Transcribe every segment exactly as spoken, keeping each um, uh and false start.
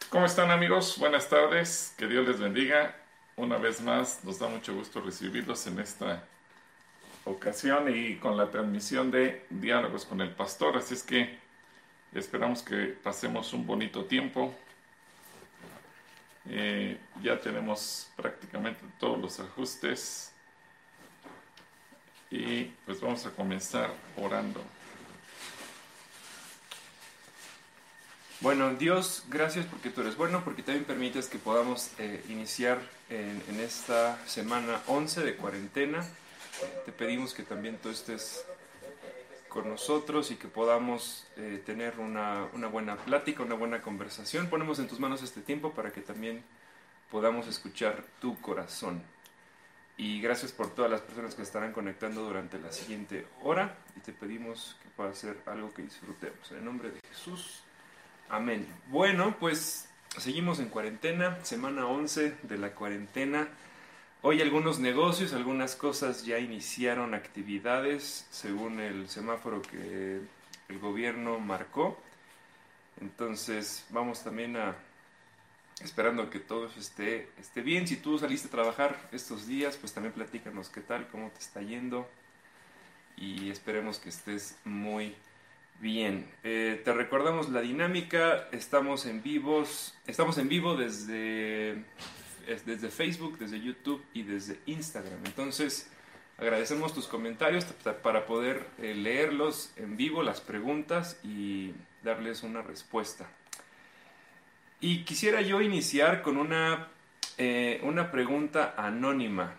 ¿Cómo están, amigos? Buenas tardes, que Dios les bendiga. Una vez más, nos da mucho gusto recibirlos en esta ocasión y con la transmisión de Diálogos con el Pastor. Así es que esperamos que pasemos un bonito tiempo. Eh, ya tenemos prácticamente todos los ajustes y pues vamos a comenzar orando. Bueno, Dios, gracias porque tú eres bueno, porque también permites que podamos eh, iniciar en, en esta semana once de cuarentena. Te pedimos que también tú estés con nosotros y que podamos eh, tener una, una buena plática, una buena conversación. Ponemos en tus manos este tiempo para que también podamos escuchar tu corazón. Y gracias por todas las personas que estarán conectando durante la siguiente hora y te pedimos que pueda ser algo que disfrutemos. En el nombre de Jesús. Amén. Bueno, pues seguimos en cuarentena, semana once de la cuarentena. Hoy algunos negocios, algunas cosas ya iniciaron actividades según el semáforo que el gobierno marcó. Entonces vamos también a esperando que todo esté, esté bien. Si tú saliste a trabajar estos días, pues también platícanos qué tal, cómo te está yendo y esperemos que estés muy bien. Eh, te recordamos la dinámica. Estamos en vivos, estamos en vivo desde, desde Facebook, desde YouTube y desde Instagram. Entonces, agradecemos tus comentarios para poder eh, leerlos en vivo, las preguntas y darles una respuesta. Y quisiera yo iniciar con una, eh, una pregunta anónima.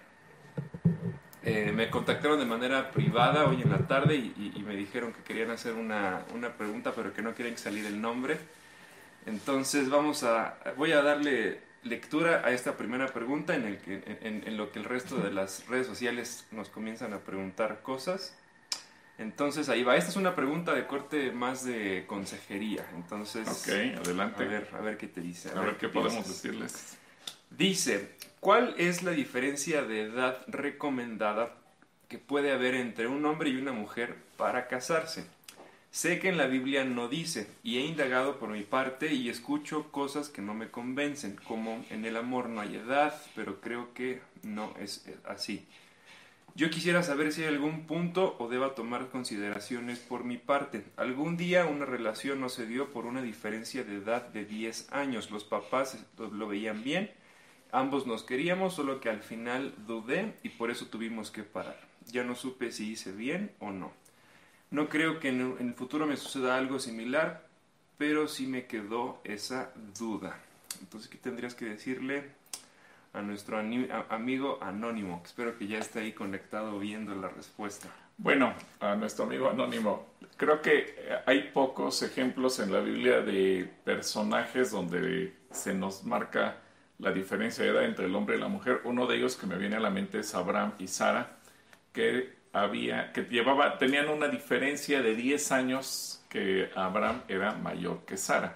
Eh, me contactaron de manera privada hoy en la tarde y, y, y me dijeron que querían hacer una, una pregunta, pero que no quieren salir el nombre. Entonces vamos a, voy a darle lectura a esta primera pregunta en, el que, en, en lo que el resto de las redes sociales nos comienzan a preguntar cosas. Entonces ahí va. Esta es una pregunta de corte más de consejería. Entonces, ok, adelante. A ver, a ver qué te dice. A, a ver, ver qué podemos decirles. Dice, ¿cuál es la diferencia de edad recomendada que puede haber entre un hombre y una mujer para casarse? Sé que en la Biblia no dice, y he indagado por mi parte y escucho cosas que no me convencen, como en el amor no hay edad, pero creo que no es así. Yo quisiera saber si hay algún punto o deba tomar consideraciones por mi parte. Algún día una relación no se dio por una diferencia de edad de diez años. Los papás lo veían bien, ambos nos queríamos, solo que al final dudé y por eso tuvimos que parar. Ya no supe si hice bien o no. No creo que en el futuro me suceda algo similar, pero sí me quedó esa duda. Entonces, ¿qué tendrías que decirle a nuestro amigo anónimo? Espero que ya esté ahí conectado viendo la respuesta. Bueno, a nuestro amigo anónimo, creo que hay pocos ejemplos en la Biblia de personajes donde se nos marca la diferencia de edad entre el hombre y la mujer. Uno de ellos que me viene a la mente es Abraham y Sara, que había, que llevaba, tenían una diferencia de diez años, que Abraham era mayor que Sara.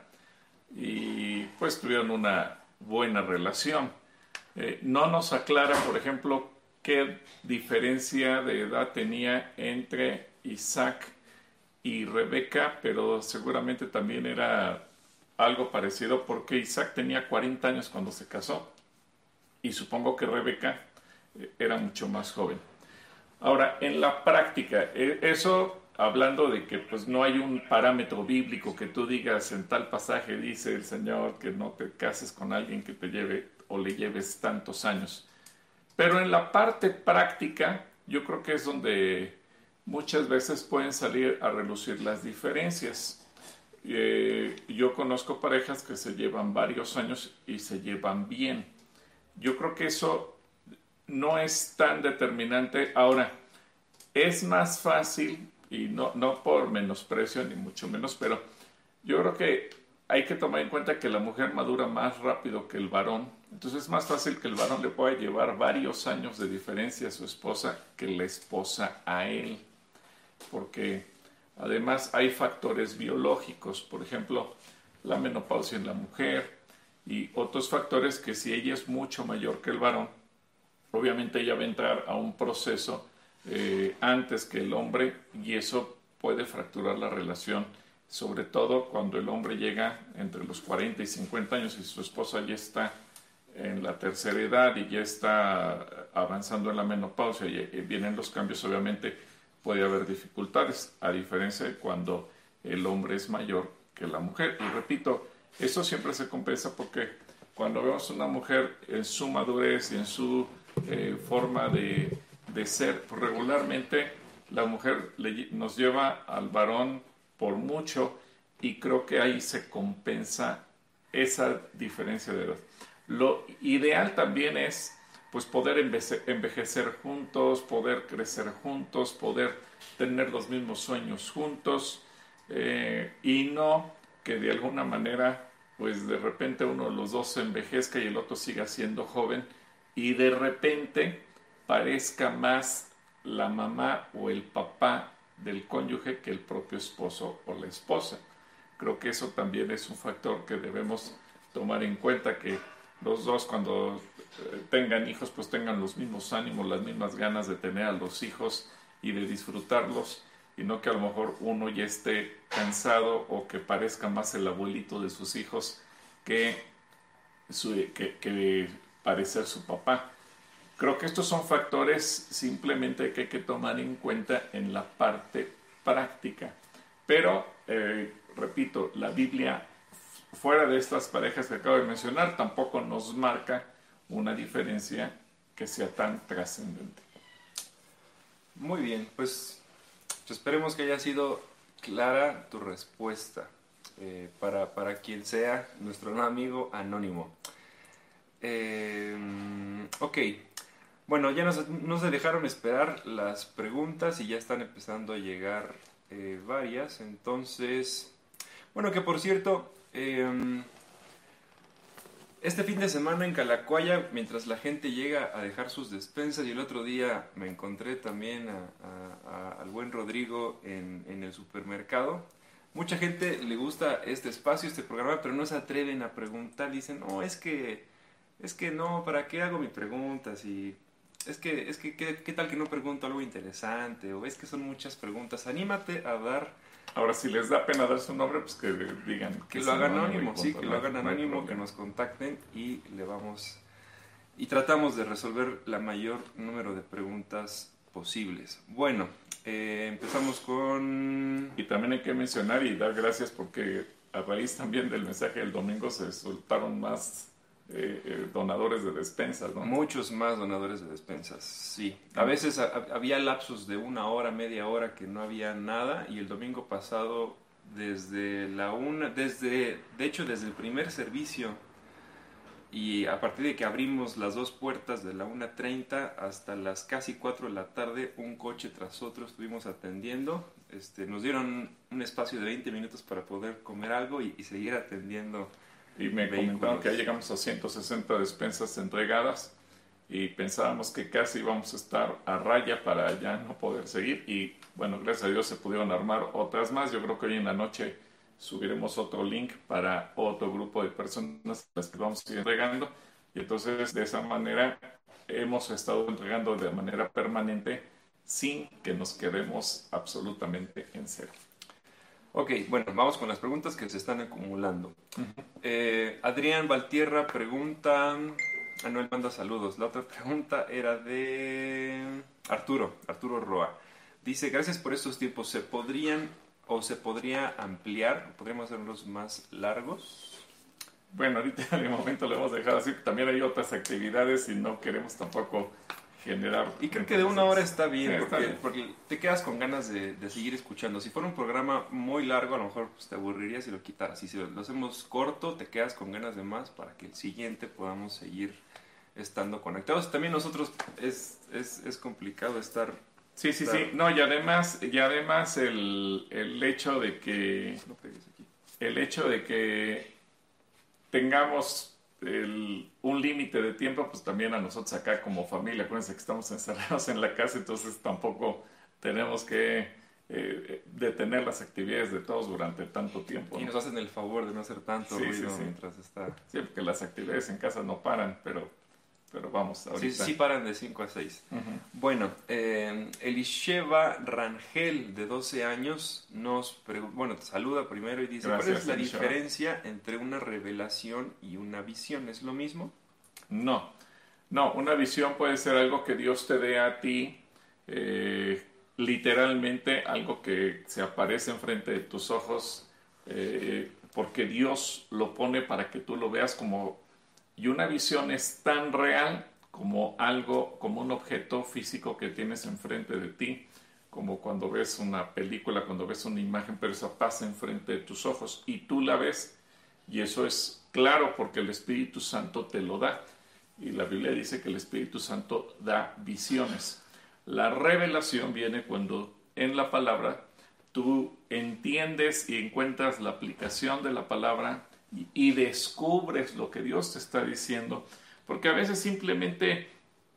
Y pues tuvieron una buena relación. Eh, no nos aclara, por ejemplo, qué diferencia de edad tenía entre Isaac y Rebeca, pero seguramente también era algo parecido porque Isaac tenía cuarenta años cuando se casó y supongo que Rebeca era mucho más joven. Ahora, en la práctica, eso hablando de que pues no hay un parámetro bíblico que tú digas en tal pasaje dice el Señor que no te cases con alguien que te lleve o le lleves tantos años. Pero en la parte práctica, yo creo que es donde muchas veces pueden salir a relucir las diferencias. Eh, yo conozco parejas que se llevan varios años y se llevan bien. Yo creo que eso no es tan determinante. Ahora, es más fácil, y no, no por menosprecio ni mucho menos, pero yo creo que hay que tomar en cuenta que la mujer madura más rápido que el varón. Entonces es más fácil que el varón le pueda llevar varios años de diferencia a su esposa que la esposa a él. Porque además hay factores biológicos, por ejemplo, la menopausia en la mujer y otros factores que si ella es mucho mayor que el varón, obviamente ella va a entrar a un proceso eh, antes que el hombre y eso puede fracturar la relación sobre todo cuando el hombre llega entre los cuarenta y cincuenta años y su esposa ya está en la tercera edad y ya está avanzando en la menopausia y, y vienen los cambios, obviamente puede haber dificultades, a diferencia de cuando el hombre es mayor que la mujer. Y repito, eso siempre se compensa porque cuando vemos una mujer en su madurez y en su eh, forma de, de ser, pues regularmente la mujer le, nos lleva al varón por mucho, y creo que ahí se compensa esa diferencia de edad. Lo ideal también es pues poder envejecer juntos, poder crecer juntos, poder tener los mismos sueños juntos, eh, y no que de alguna manera pues de repente uno de los dos se envejezca y el otro siga siendo joven y de repente parezca más la mamá o el papá del cónyuge que el propio esposo o la esposa. Creo que eso también es un factor que debemos tomar en cuenta, que los dos cuando tengan hijos pues tengan los mismos ánimos, las mismas ganas de tener a los hijos y de disfrutarlos, y no que a lo mejor uno ya esté cansado o que parezca más el abuelito de sus hijos que, su, que, que parecer su papá. Creo que estos son factores simplemente que hay que tomar en cuenta en la parte práctica. Pero, eh, repito, la Biblia, fuera de estas parejas que acabo de mencionar, tampoco nos marca una diferencia que sea tan trascendente. Muy bien, pues esperemos que haya sido clara tu respuesta, eh, para, para quien sea nuestro amigo anónimo. Eh, ok. Bueno, ya nos, no se dejaron esperar las preguntas y ya están empezando a llegar eh, varias. Entonces, bueno, que por cierto, eh, este fin de semana en Calacuaya, mientras la gente llega a dejar sus despensas, y el otro día me encontré también a, a, a, al buen Rodrigo en, en el supermercado. Mucha gente le gusta este espacio, este programa, pero no se atreven a preguntar. Dicen, no, es que, es que no, ¿para qué hago mi pregunta? Si... Es que, es que ¿qué, ¿qué tal que no pregunto algo interesante? O es que son muchas preguntas. Anímate a dar... Ahora, si les da pena dar su nombre, pues que digan. Que, que lo hagan anónimo, sí, que lo hagan anónimo, que nos contacten y le vamos... Y tratamos de resolver la mayor número de preguntas posibles. Bueno, eh, empezamos con... Y también hay que mencionar y dar gracias porque a raíz también del mensaje del domingo se soltaron más... Eh, eh, donadores de despensas, ¿no? Muchos más donadores de despensas, sí. A veces a, había lapsos de una hora, media hora que no había nada, y el domingo pasado desde la una, desde, de hecho desde el primer servicio, y a partir de que abrimos las dos puertas de la una treinta hasta las casi cuatro de la tarde, un coche tras otro estuvimos atendiendo. Este, nos dieron un espacio de veinte minutos para poder comer algo y, y seguir atendiendo. Y me comentaron que ya llegamos a ciento sesenta despensas entregadas y pensábamos que casi íbamos a estar a raya para ya no poder seguir. Y bueno, gracias a Dios se pudieron armar otras más. Yo creo que hoy en la noche subiremos otro link para otro grupo de personas a las que vamos a ir entregando. Y entonces de esa manera hemos estado entregando de manera permanente sin que nos quedemos absolutamente en cero. Ok, bueno, vamos con las preguntas que se están acumulando. Eh, Adrián Valtierra pregunta... Ah, no, él manda saludos. La otra pregunta era de Arturo, Arturo Roa. Dice, gracias por estos tiempos. ¿Se podrían o se podría ampliar? ¿Podríamos hacerlos más largos? Bueno, ahorita de momento lo hemos dejado así. También hay otras actividades y no queremos tampoco... generar. Y creo que de una hora está bien, sí, porque, está bien. porque te quedas con ganas de, de seguir escuchando. Si fuera un programa muy largo, a lo mejor pues, te aburrirías si lo quitaras. Y si lo hacemos corto, te quedas con ganas de más para que el siguiente podamos seguir estando conectados. También nosotros es, es, es complicado estar... Sí, sí, estar... sí. No, y además, y además el, el hecho de que... No pegues aquí. El hecho de que tengamos... El, un límite de tiempo, pues también a nosotros acá como familia, acuérdense que estamos encerrados en la casa, entonces tampoco tenemos que eh, detener las actividades de todos durante tanto tiempo, ¿no? Y nos hacen el favor de no hacer tanto sí, ruido sí, sí. mientras está... Sí, porque las actividades en casa no paran, pero pero vamos, Sí, ahorita. sí paran de cinco a seis. Ujú. Bueno, eh, Elisheva Rangel, de doce años, nos pregu- bueno, te saluda primero y dice, ¿cuál Gracias, es la Elisheva. diferencia entre una revelación y una visión? ¿Es lo mismo? No, no, una visión puede ser algo que Dios te dé a ti, eh, literalmente algo que se aparece enfrente de tus ojos, eh, porque Dios lo pone para que tú lo veas como, y una visión es tan real como algo, como un objeto físico que tienes enfrente de ti, como cuando ves una película, cuando ves una imagen, pero esa pasa enfrente de tus ojos y tú la ves, y eso es claro porque el Espíritu Santo te lo da. Y la Biblia dice que el Espíritu Santo da visiones. La revelación viene cuando en la palabra tú entiendes y encuentras la aplicación de la palabra y, y descubres lo que Dios te está diciendo. Porque a veces simplemente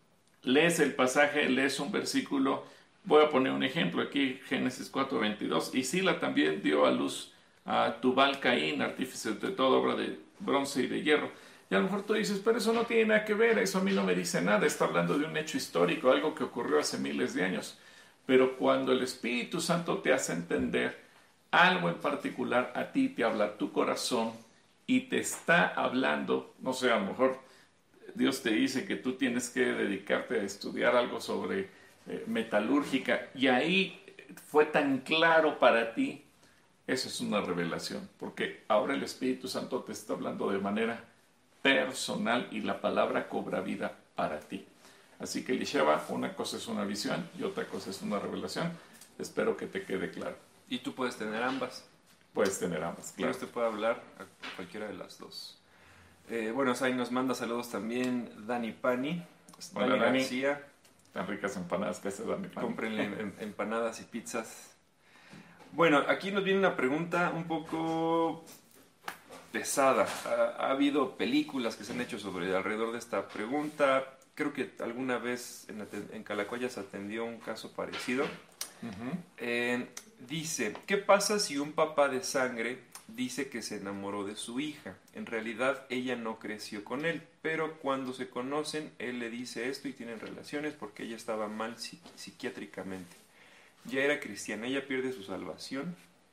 lees el pasaje, lees un versículo. Voy a poner un ejemplo aquí, Génesis cuatro veintidós. Y Sila también dio a luz a Tubal Caín, artífice de toda obra de bronce y de hierro. Y a lo mejor tú dices, pero eso no tiene nada que ver, eso a mí no me dice nada, está hablando de un hecho histórico, algo que ocurrió hace miles de años. Pero cuando el Espíritu Santo te hace entender algo en particular, a ti te habla tu corazón y te está hablando, no sé, a lo mejor Dios te dice que tú tienes que dedicarte a estudiar algo sobre eh, metalúrgica, y ahí fue tan claro para ti, eso es una revelación, porque ahora el Espíritu Santo te está hablando de manera personal y la palabra cobra vida para ti. Así que Elisheva, una cosa es una visión y otra cosa es una revelación. Espero que te quede claro. Y tú puedes tener ambas. Puedes tener ambas, claro. Dios te puede hablar a cualquiera de las dos. Eh, bueno, ahí nos manda saludos también Dani Pani. Hola, Dani Dani. García. Tan ricas empanadas que hace Dani Pani. Cómprenle em- empanadas y pizzas. Bueno, aquí nos viene una pregunta un poco pesada. Ha, ha habido películas que se han hecho sobre alrededor de esta pregunta. Creo que alguna vez en, aten- en Calacoya se atendió un caso parecido. Ujú. Eh, dice, ¿qué pasa si un papá de sangre dice que se enamoró de su hija? En realidad ella no creció con él, pero cuando se conocen, él le dice esto y tienen relaciones porque ella estaba mal psi- psiquiátricamente. Ya era cristiana, ella pierde su salvación.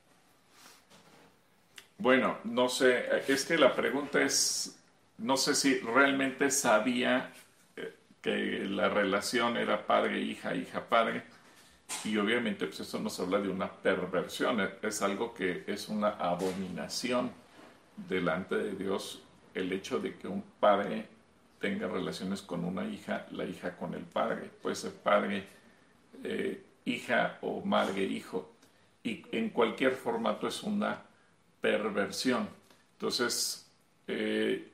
Bueno, no sé, es que la pregunta es, no sé si realmente sabía eh, que la relación era padre-hija, hija-padre, y obviamente pues eso nos habla de una perversión, es algo que es una abominación delante de Dios, el hecho de que un padre tenga relaciones con una hija, la hija con el padre, puede ser padre, eh, hija o madre, hijo, y en cualquier formato es una perversión. Entonces, eh,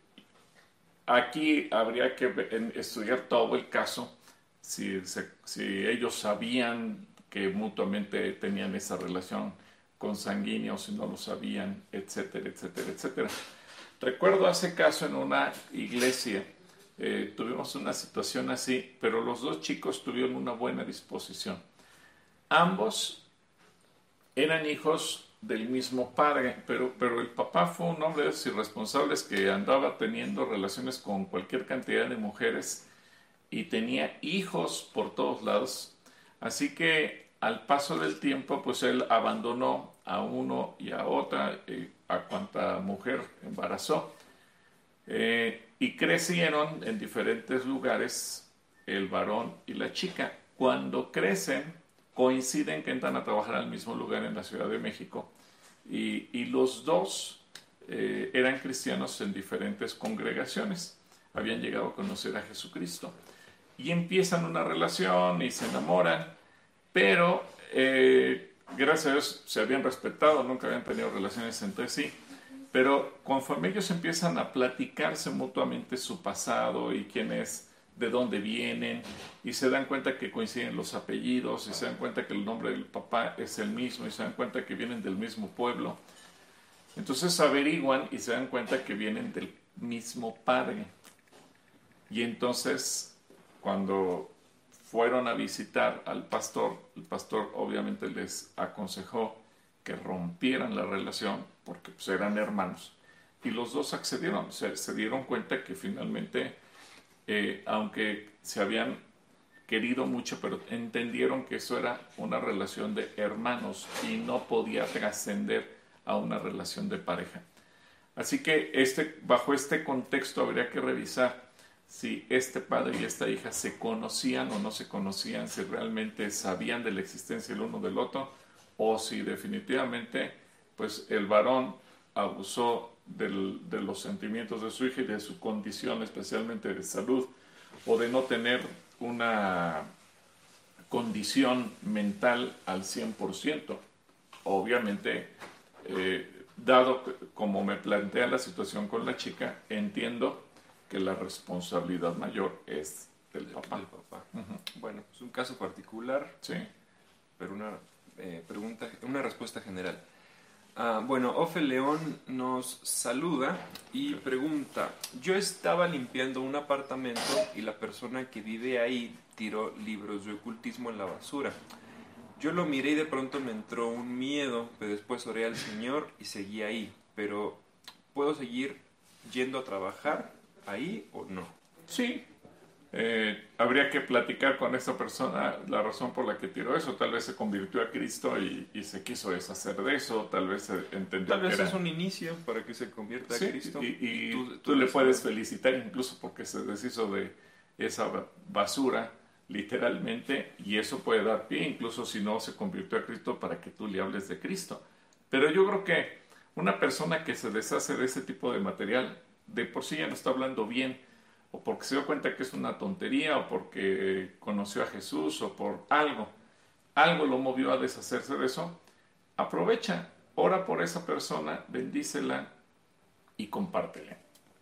aquí habría que ve- en- estudiar todo el caso, si, se- si ellos sabían que mutuamente tenían esa relación consanguínea o si no lo sabían, etcétera, etcétera, etcétera. Recuerdo hace caso en una iglesia, eh, tuvimos una situación así, pero los dos chicos tuvieron una buena disposición. Ambos eran hijos del mismo padre, pero, pero el papá fue un hombre de esos irresponsables que andaba teniendo relaciones con cualquier cantidad de mujeres y tenía hijos por todos lados. Así que al paso del tiempo, pues él abandonó a uno y a otra, eh, a cuanta mujer embarazó. Eh, y crecieron en diferentes lugares el varón y la chica. Cuando crecen, coinciden que entran a trabajar al mismo lugar en la Ciudad de México. Y, y los dos eh, eran cristianos en diferentes congregaciones. Habían llegado a conocer a Jesucristo. Y empiezan una relación y se enamoran, pero eh, gracias a Dios se habían respetado, nunca habían tenido relaciones entre sí. Pero conforme ellos empiezan a platicarse mutuamente su pasado y quién es, de dónde vienen, y se dan cuenta que coinciden los apellidos, y se dan cuenta que el nombre del papá es el mismo, y se dan cuenta que vienen del mismo pueblo, entonces averiguan y se dan cuenta que vienen del mismo padre. Y entonces, cuando fueron a visitar al pastor, el pastor obviamente les aconsejó que rompieran la relación porque pues, eran hermanos. Y los dos accedieron, se, se dieron cuenta que finalmente eh, aunque se habían querido mucho, pero entendieron que eso era una relación de hermanos y no podía trascender a una relación de pareja. Así que este, bajo este contexto habría que revisar si este padre y esta hija se conocían o no se conocían, si realmente sabían de la existencia el uno del otro, o si definitivamente pues el varón abusó del, de los sentimientos de su hija y de su condición, especialmente de salud, o de no tener una condición mental al cien por ciento. Obviamente, eh, dado que, como me plantea la situación con la chica, entiendo que la responsabilidad mayor es del papá. Del papá. Uh-huh. Bueno, es un caso particular, sí, pero una eh, pregunta, una respuesta general. Uh, bueno, Ofe León nos saluda y pregunta: yo estaba limpiando un apartamento y la persona que vive ahí tiró libros de ocultismo en la basura. Yo lo miré y de pronto me entró un miedo, pero después oré al Señor y seguí ahí. Pero, ¿puedo seguir yendo a trabajar ahí o no? Sí. Eh, habría que platicar con esa persona la razón por la que tiró eso. Tal vez se convirtió a Cristo y, y se quiso deshacer de eso. Tal vez entendió Tal vez que era... es un inicio para que se convierta sí, a Cristo. Y, y, y tú, tú, tú le puedes sabes. felicitar incluso porque se deshizo de esa basura, literalmente, y eso puede dar pie, incluso si no se convirtió a Cristo, para que tú le hables de Cristo. Pero yo creo que una persona que se deshace de ese tipo de material, de por sí ya no está hablando bien, o porque se dio cuenta que es una tontería, o porque conoció a Jesús, o por algo, algo lo movió a deshacerse de eso. Aprovecha, ora por esa persona, bendícela y compártele.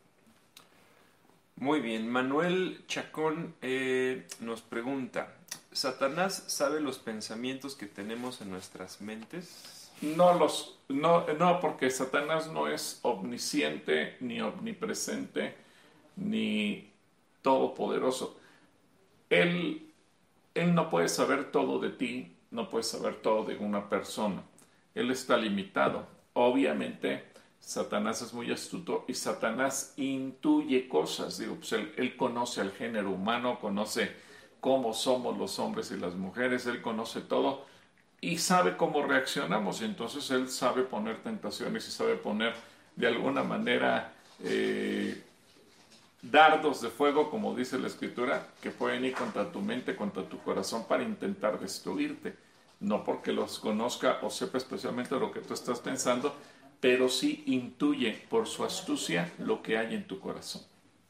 Muy bien, Manuel Chacón eh, nos pregunta: ¿Satanás sabe los pensamientos que tenemos en nuestras mentes? No, los, no, no, porque Satanás no es omnisciente, ni omnipresente, ni todopoderoso. Él, él no puede saber todo de ti, no puede saber todo de una persona. Él está limitado. Obviamente, Satanás es muy astuto y Satanás intuye cosas. Digo, pues él, él conoce al género humano, conoce cómo somos los hombres y las mujeres, él conoce todo y sabe cómo reaccionamos. Y entonces él sabe poner tentaciones y sabe poner de alguna manera eh, dardos de fuego, como dice la Escritura, que pueden ir contra tu mente, contra tu corazón, para intentar destruirte. No porque los conozca o sepa especialmente lo que tú estás pensando, pero sí intuye por su astucia lo que hay en tu corazón.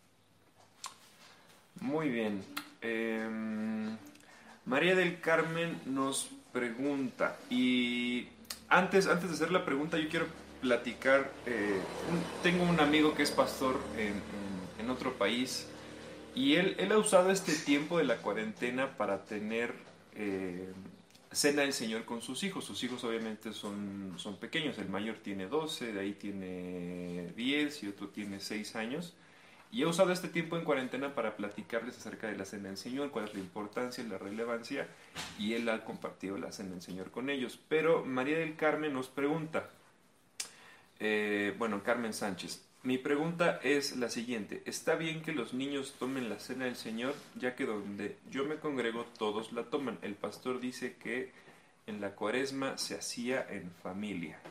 Muy bien. Eh, María del Carmen nos pregunta, y antes, antes de hacer la pregunta yo quiero platicar. Eh, un, tengo un amigo que es pastor en, en, en otro país, y él, él ha usado este tiempo de la cuarentena para tener eh, cena del Señor con sus hijos. Sus hijos obviamente son, son pequeños, el mayor tiene doce, de ahí tiene diez y otro tiene seis años. Y he usado este tiempo en cuarentena para platicarles acerca de la Cena del Señor, cuál es la importancia y la relevancia, y él ha compartido la Cena del Señor con ellos. Pero María del Carmen nos pregunta, eh, bueno, Carmen Sánchez, mi pregunta es la siguiente: ¿está bien que los niños tomen la Cena del Señor, ya que donde yo me congrego todos la toman? El pastor dice que en la Cuaresma se hacía en familia.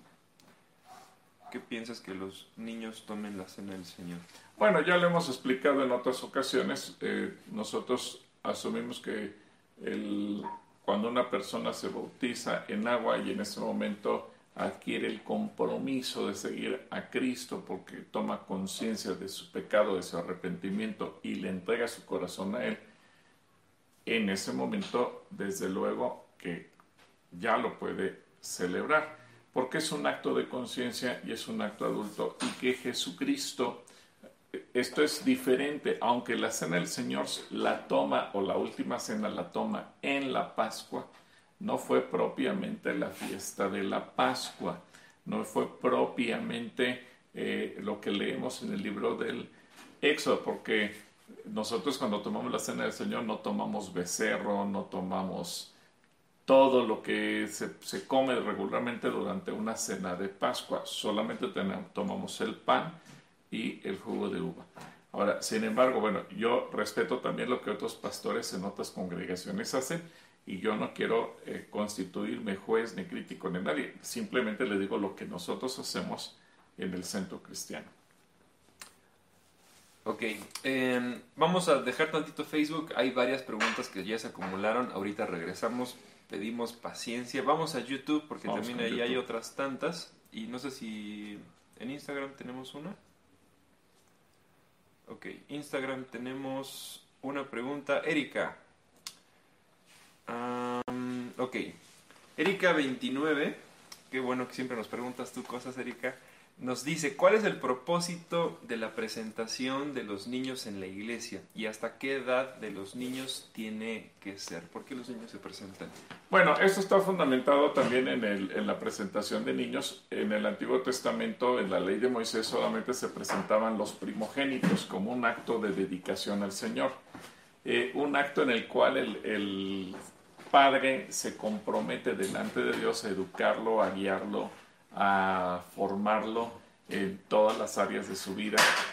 ¿Qué piensas que los niños tomen la Cena del Señor? Bueno, ya lo hemos explicado en otras ocasiones. Eh, nosotros asumimos que el, cuando una persona se bautiza en agua y en ese momento adquiere el compromiso de seguir a Cristo porque toma conciencia de su pecado, de su arrepentimiento y le entrega su corazón a Él, en ese momento, desde luego que ya lo puede celebrar, porque es un acto de conciencia y es un acto adulto, y que Jesucristo... Esto es diferente, aunque la Cena del Señor la toma, o la última cena la toma en la Pascua, no fue propiamente la fiesta de la Pascua, no fue propiamente eh, lo que leemos en el libro del Éxodo, porque nosotros cuando tomamos la Cena del Señor no tomamos becerro, no tomamos todo lo que se, se come regularmente durante una cena de Pascua, solamente tenemos, tomamos el pan y el jugo de uva. Ahora, sin embargo, bueno, yo respeto también lo que otros pastores en otras congregaciones hacen y yo no quiero eh, constituirme juez ni crítico de nadie, simplemente le digo lo que nosotros hacemos en el centro cristiano. Ok, eh, vamos a dejar tantito Facebook, hay varias preguntas que ya se acumularon, ahorita regresamos, pedimos paciencia, vamos a YouTube porque Vamos también con ahí YouTube. hay otras tantas y no sé si en Instagram tenemos una. Ok, Instagram tenemos una pregunta, Erika. Um, ok, Erika veintinueve, qué bueno que siempre nos preguntas tú cosas, Erika. Nos dice, ¿cuál es el propósito de la presentación de los niños en la iglesia? ¿Y hasta qué edad de los niños tiene que ser? ¿Por qué los niños se presentan? Bueno, esto está fundamentado también en, el, en la presentación de niños. En el Antiguo Testamento, en la ley de Moisés, solamente se presentaban los primogénitos como un acto de dedicación al Señor. Eh, un acto en el cual el, el padre se compromete delante de Dios a educarlo, a guiarlo, a formarlo en todas las áreas de su vida.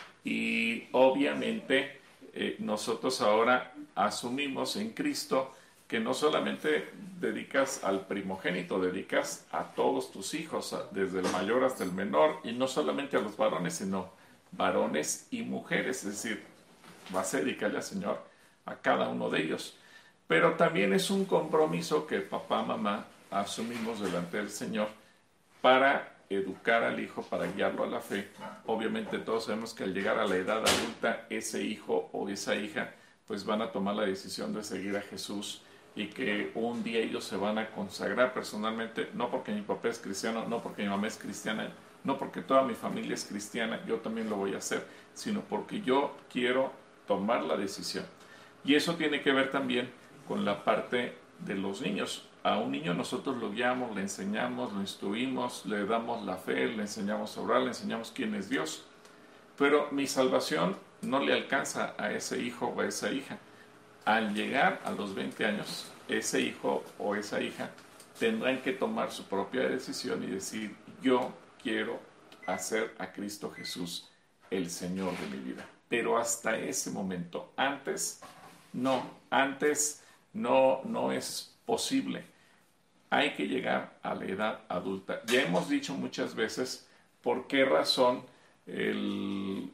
Y obviamente eh, nosotros ahora asumimos en Cristo que no solamente dedicas al primogénito, dedicas a todos tus hijos, desde el mayor hasta el menor, y no solamente a los varones, sino varones y mujeres, es decir, vas a dedicarle al Señor a cada uno de ellos. Pero también es un compromiso que papá, mamá asumimos delante del Señor para educar al hijo, para guiarlo a la fe. Obviamente todos sabemos que al llegar a la edad adulta, ese hijo o esa hija pues van a tomar la decisión de seguir a Jesús y que un día ellos se van a consagrar personalmente, no porque mi papá es cristiano, no porque mi mamá es cristiana, no porque toda mi familia es cristiana, yo también lo voy a hacer, sino porque yo quiero tomar la decisión. Y eso tiene que ver también con la parte de los niños. A un niño nosotros lo guiamos, le enseñamos, lo instruimos, le damos la fe, le enseñamos a orar, le enseñamos quién es Dios. Pero mi salvación no le alcanza a ese hijo o a esa hija. Al llegar a los veinte años, ese hijo o esa hija tendrán que tomar su propia decisión y decir, yo quiero hacer a Cristo Jesús el Señor de mi vida. Pero hasta ese momento, antes, no, antes no, no es posible. Hay que llegar a la edad adulta. Ya hemos dicho muchas veces por qué razón el,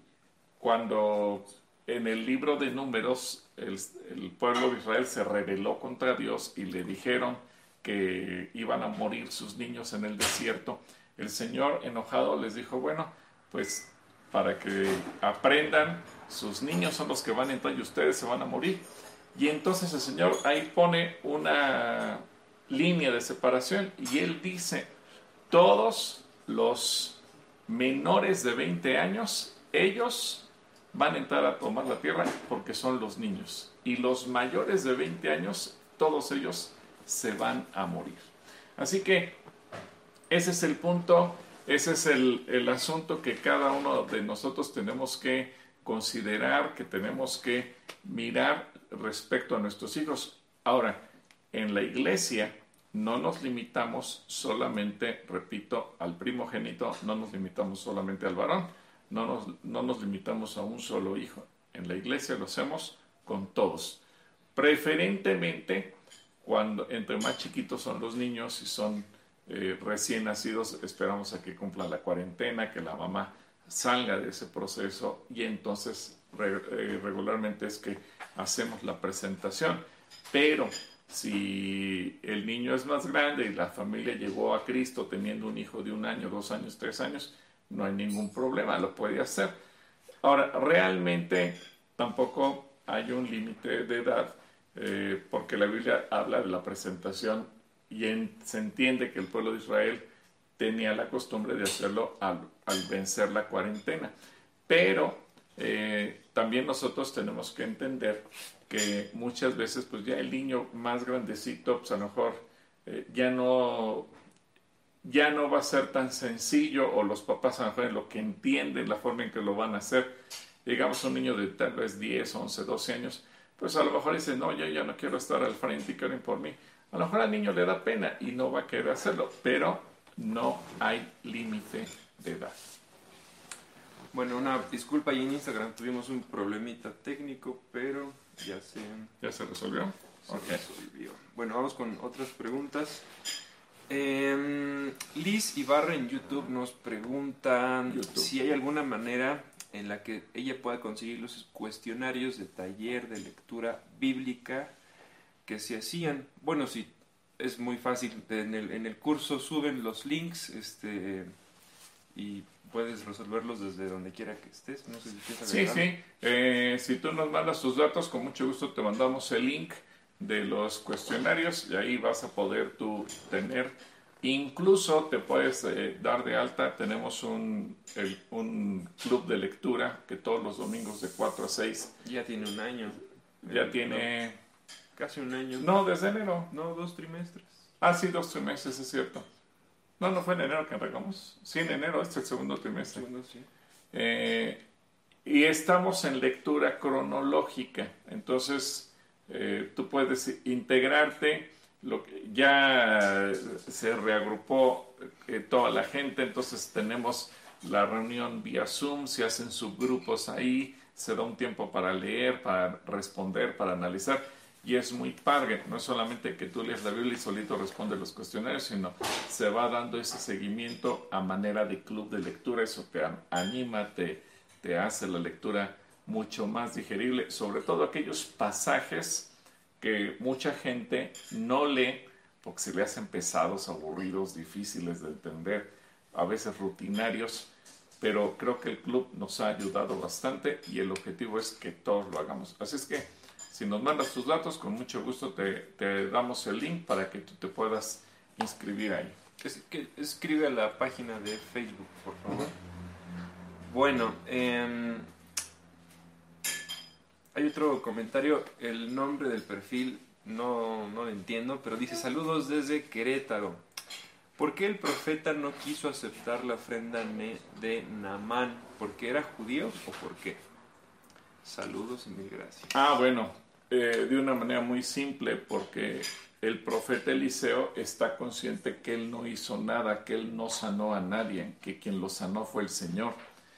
cuando en el libro de Números el, el pueblo de Israel se rebeló contra Dios y le dijeron que iban a morir sus niños en el desierto, el Señor enojado les dijo, bueno, pues para que aprendan, sus niños son los que van a entrar y ustedes se van a morir. Y entonces el Señor ahí pone una línea de separación y Él dice, todos los menores de veinte años, ellos van a entrar a tomar la tierra porque son los niños. Y los mayores de veinte años, todos ellos se van a morir. Así que ese es el punto, ese es el, el asunto que cada uno de nosotros tenemos que considerar, que tenemos que mirar respecto a nuestros hijos. Ahora, en la iglesia no nos limitamos solamente, repito, al primogénito, no nos limitamos solamente al varón, no nos, no nos limitamos a un solo hijo. En la iglesia lo hacemos con todos. Preferentemente, cuando entre más chiquitos son los niños y son eh, recién nacidos, esperamos a que cumpla la cuarentena, que la mamá salga de ese proceso y entonces re, eh, regularmente es que hacemos la presentación. Pero si el niño es más grande y la familia llegó a Cristo teniendo un hijo de un año, dos años, tres años, no hay ningún problema, lo puede hacer. Ahora, realmente tampoco hay un límite de edad, eh, porque la Biblia habla de la presentación y en, se entiende que el pueblo de Israel tenía la costumbre de hacerlo al, al vencer la cuarentena. Pero eh, también nosotros tenemos que entender que muchas veces pues ya el niño más grandecito, pues a lo mejor eh, ya no ya no va a ser tan sencillo, o los papás a lo mejor en lo que entienden la forma en que lo van a hacer. Digamos un niño de tal vez diez, once, doce años, pues a lo mejor dice, no, yo ya no quiero estar al frente y quieren por mí. A lo mejor al niño le da pena y no va a querer hacerlo, pero no hay límite de edad. Bueno, una disculpa, ahí en Instagram tuvimos un problemita técnico, pero ya se, ¿Ya se resolvió? se Ok. resolvió. Bueno, vamos con otras preguntas. Eh, Liz Ibarra en YouTube nos pregunta YouTube. si hay alguna manera en la que ella pueda conseguir los cuestionarios de taller de lectura bíblica que se hacían. Bueno, sí, es muy fácil. En el, en el curso suben los links este, y puedes resolverlos desde donde quiera que estés. No sé si quieres Sí, agregar. sí. Eh, si tú nos mandas tus datos, con mucho gusto te mandamos el link de los cuestionarios y ahí vas a poder tú tener, incluso te puedes eh, dar de alta. Tenemos un, el- un club de lectura que todos los domingos de cuatro a seis Ya tiene un año. ya Eh, tiene, no, casi un año. no, desde enero, No, dos trimestres. ah, sí, dos trimestres, es cierto. No, no fue en enero que arrancamos, sí, en enero, este es el segundo trimestre. Segundo, sí. Eh, y estamos en lectura cronológica, entonces eh, tú puedes integrarte. Lo que, ya se reagrupó eh, toda la gente, entonces tenemos la reunión vía Zoom, se hacen subgrupos ahí, se da un tiempo para leer, para responder, para analizar. Y es muy padre, no es solamente que tú lees la Biblia y solito respondes los cuestionarios, sino se va dando ese seguimiento a manera de club de lectura. Eso te anima, te, te hace la lectura mucho más digerible, sobre todo aquellos pasajes que mucha gente no lee porque se le hacen pesados, aburridos, difíciles de entender, a veces rutinarios, pero creo que el club nos ha ayudado bastante y el objetivo es que todos lo hagamos. Así es que si nos mandas tus datos, con mucho gusto te, te damos el link para que tú te puedas inscribir ahí. Es, que, escribe a la página de Facebook, por favor. Bueno, eh, hay otro comentario. El nombre del perfil no, no lo entiendo, pero dice: saludos desde Querétaro. ¿Por qué el profeta no quiso aceptar la ofrenda de Naamán? ¿Porque era judío o por qué? Saludos y mil gracias. Ah, bueno, eh, de una manera muy simple, porque el profeta Eliseo está consciente que él no hizo nada, que él no sanó a nadie, que quien lo sanó fue el Señor.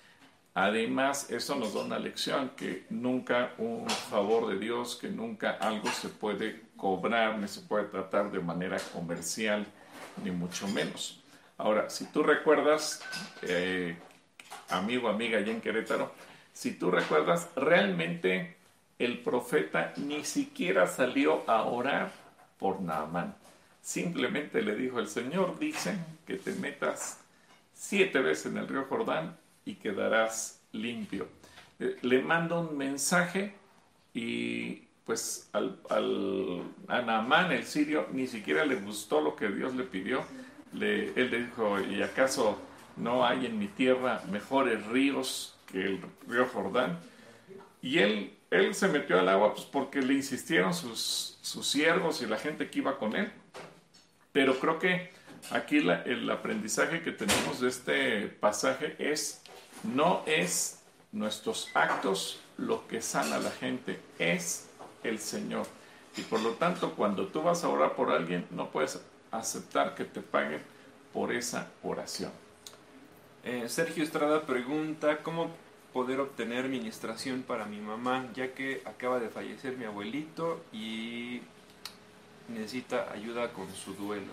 Además, eso nos da una lección, que nunca un favor de Dios, que nunca algo se puede cobrar, ni se puede tratar de manera comercial, ni mucho menos. Ahora, si tú recuerdas, eh, amigo, amiga, allá en Querétaro, si tú recuerdas, realmente el profeta ni siquiera salió a orar por Naamán. Simplemente le dijo: el Señor dice que te metas siete veces en el río Jordán y quedarás limpio. Eh, le manda un mensaje y pues al, al, a Naamán, el sirio, ni siquiera le gustó lo que Dios le pidió. Le, él le dijo: ¿y acaso no hay en mi tierra mejores ríos que el río Jordán? Y él, él se metió al agua pues porque le insistieron sus, sus siervos y la gente que iba con él. Pero creo que aquí la, el aprendizaje que tenemos de este pasaje es: no es nuestros actos lo que sana a la gente, es el Señor. Y por lo tanto, cuando tú vas a orar por alguien, no puedes aceptar que te paguen por esa oración. Eh, Sergio Estrada pregunta: ¿cómo poder obtener ministración para mi mamá, ya que acaba de fallecer mi abuelito y necesita ayuda con su duelo?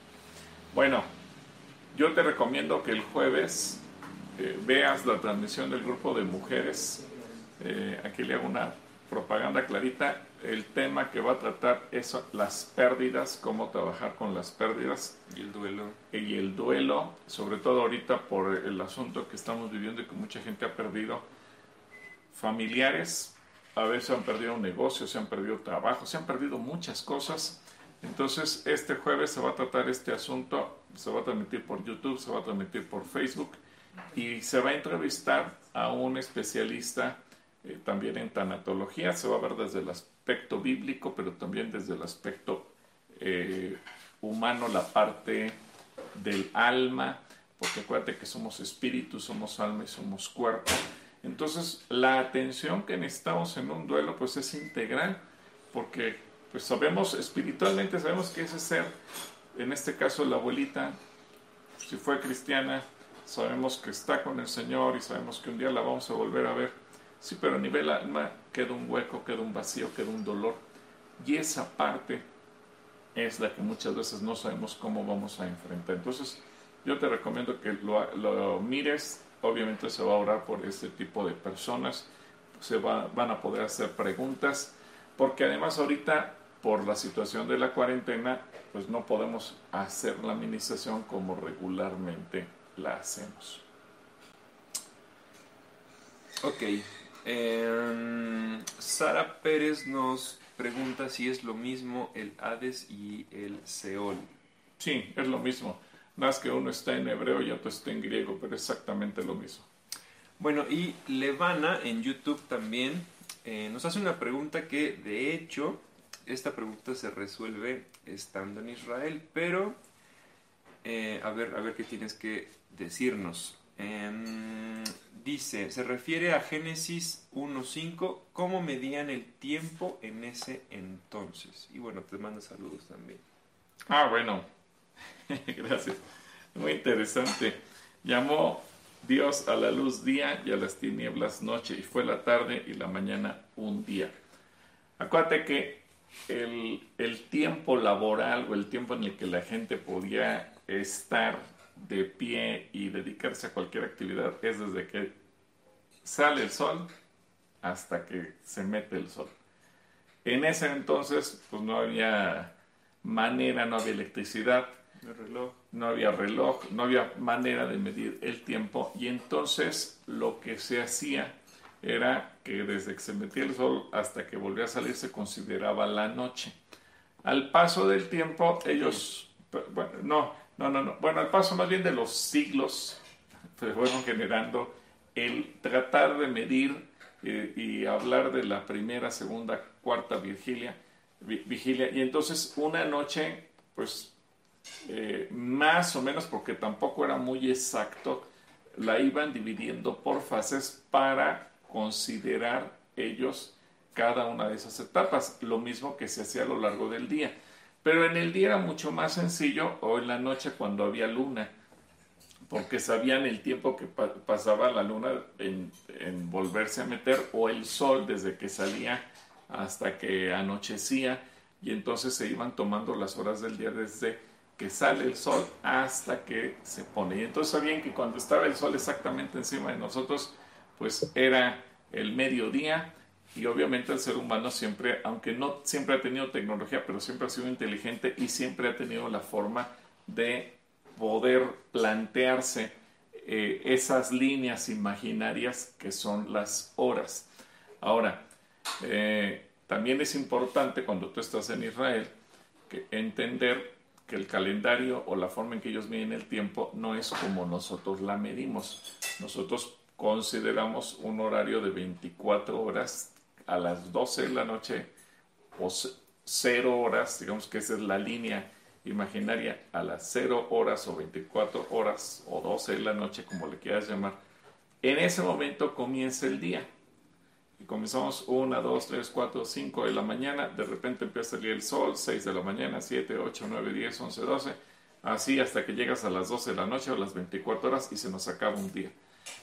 Bueno, yo te recomiendo que el jueves eh, veas la transmisión del grupo de mujeres. Eh, aquí le hago una propaganda clarita. El tema que va a tratar es las pérdidas, cómo trabajar con las pérdidas. Y el duelo. Y el duelo, sobre todo ahorita por el asunto que estamos viviendo y que mucha gente ha perdido familiares, a veces han perdido negocios, se han perdido trabajo, se han perdido muchas cosas. Entonces este jueves se va a tratar este asunto, se va a transmitir por YouTube, se va a transmitir por Facebook y se va a entrevistar a un especialista eh, también en tanatología. Se va a ver desde el aspecto bíblico, pero también desde el aspecto eh, humano, la parte del alma, porque acuérdate que somos espíritu, somos alma y somos cuerpo. Entonces la atención que necesitamos en un duelo pues es integral, porque pues sabemos espiritualmente, sabemos que ese ser, en este caso la abuelita, si fue cristiana, sabemos que está con el Señor y sabemos que un día la vamos a volver a ver. Sí, pero a nivel alma queda un hueco, queda un vacío, queda un dolor. Y esa parte es la que muchas veces no sabemos cómo vamos a enfrentar. Entonces, yo te recomiendo que lo, lo mires. Obviamente se va a orar por este tipo de personas. Se va, van a poder hacer preguntas. Porque además ahorita, por la situación de la cuarentena, pues no podemos hacer la administración como regularmente la hacemos. Ok. Eh, Sara Pérez nos pregunta si es lo mismo el Hades y el Seol. Sí, es lo mismo. Más que uno está en hebreo y otro está en griego, pero exactamente lo mismo. Bueno, y Levana en YouTube también eh, nos hace una pregunta que, de hecho, esta pregunta se resuelve estando en Israel, pero eh, a ver, a ver qué tienes que decirnos. Eh, dice, se refiere a Génesis uno cinco, ¿cómo medían el tiempo en ese entonces? Y bueno, te manda saludos también. Ah, bueno, gracias. Muy interesante. Llamó Dios a la luz día y a las tinieblas noche, y fue la tarde y la mañana un día. Acuérdate que el, el tiempo laboral o el tiempo en el que la gente podía estar de pie y dedicarse a cualquier actividad es desde que sale el sol hasta que se mete el sol. En ese entonces pues no había manera, no había electricidad, El reloj. no había reloj, no había manera de medir el tiempo, y entonces lo que se hacía era que desde que se metía el sol hasta que volvía a salir se consideraba la noche. Al paso del tiempo ellos, bueno, no, no, no, no, bueno, al paso más bien de los siglos se fueron generando el tratar de medir eh, y hablar de la primera, segunda, cuarta vigilia, vi- vigilia, y entonces una noche, pues eh, más o menos, porque tampoco era muy exacto, la iban dividiendo por fases para considerar ellos cada una de esas etapas, lo mismo que se hacía a lo largo del día. Pero en el día era mucho más sencillo, o en la noche cuando había luna, porque sabían el tiempo que pa pasaba la luna en, en volverse a meter, o el sol desde que salía hasta que anochecía, y entonces se iban tomando las horas del día desde que sale el sol hasta que se pone. Y entonces sabían que cuando estaba el sol exactamente encima de nosotros, pues era el mediodía. Y obviamente el ser humano siempre, aunque no siempre ha tenido tecnología, pero siempre ha sido inteligente y siempre ha tenido la forma de poder plantearse eh, esas líneas imaginarias que son las horas. Ahora, eh, también es importante cuando tú estás en Israel que entender que el calendario o la forma en que ellos miden el tiempo no es como nosotros la medimos. Nosotros consideramos un horario de veinticuatro horas a las doce de la noche, o cero horas, digamos que esa es la línea imaginaria, a las cero horas o veinticuatro horas o doce de la noche, como le quieras llamar. En ese momento comienza el día. Y comenzamos una, dos, tres, cuatro, cinco de la mañana, de repente empieza a salir el sol, seis de la mañana, siete, ocho, nueve, diez, once, doce, así hasta que llegas a las doce de la noche o las veinticuatro horas y se nos acaba un día.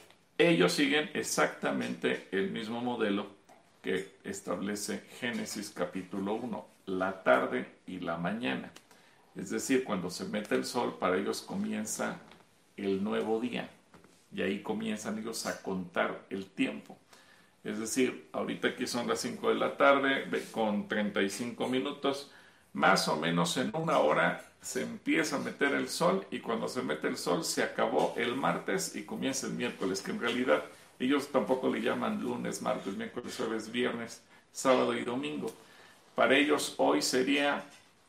Ellos siguen exactamente el mismo modelo que establece Génesis capítulo uno, la tarde y la mañana. Es decir, cuando se mete el sol, para ellos comienza el nuevo día, y ahí comienzan ellos a contar el tiempo. Es decir, ahorita aquí son las cinco de la tarde con treinta y cinco minutos, más o menos en una hora se empieza a meter el sol, y cuando se mete el sol se acabó el martes y comienza el miércoles, que en realidad ellos tampoco le llaman lunes, martes, miércoles, jueves, viernes, sábado y domingo. Para ellos hoy sería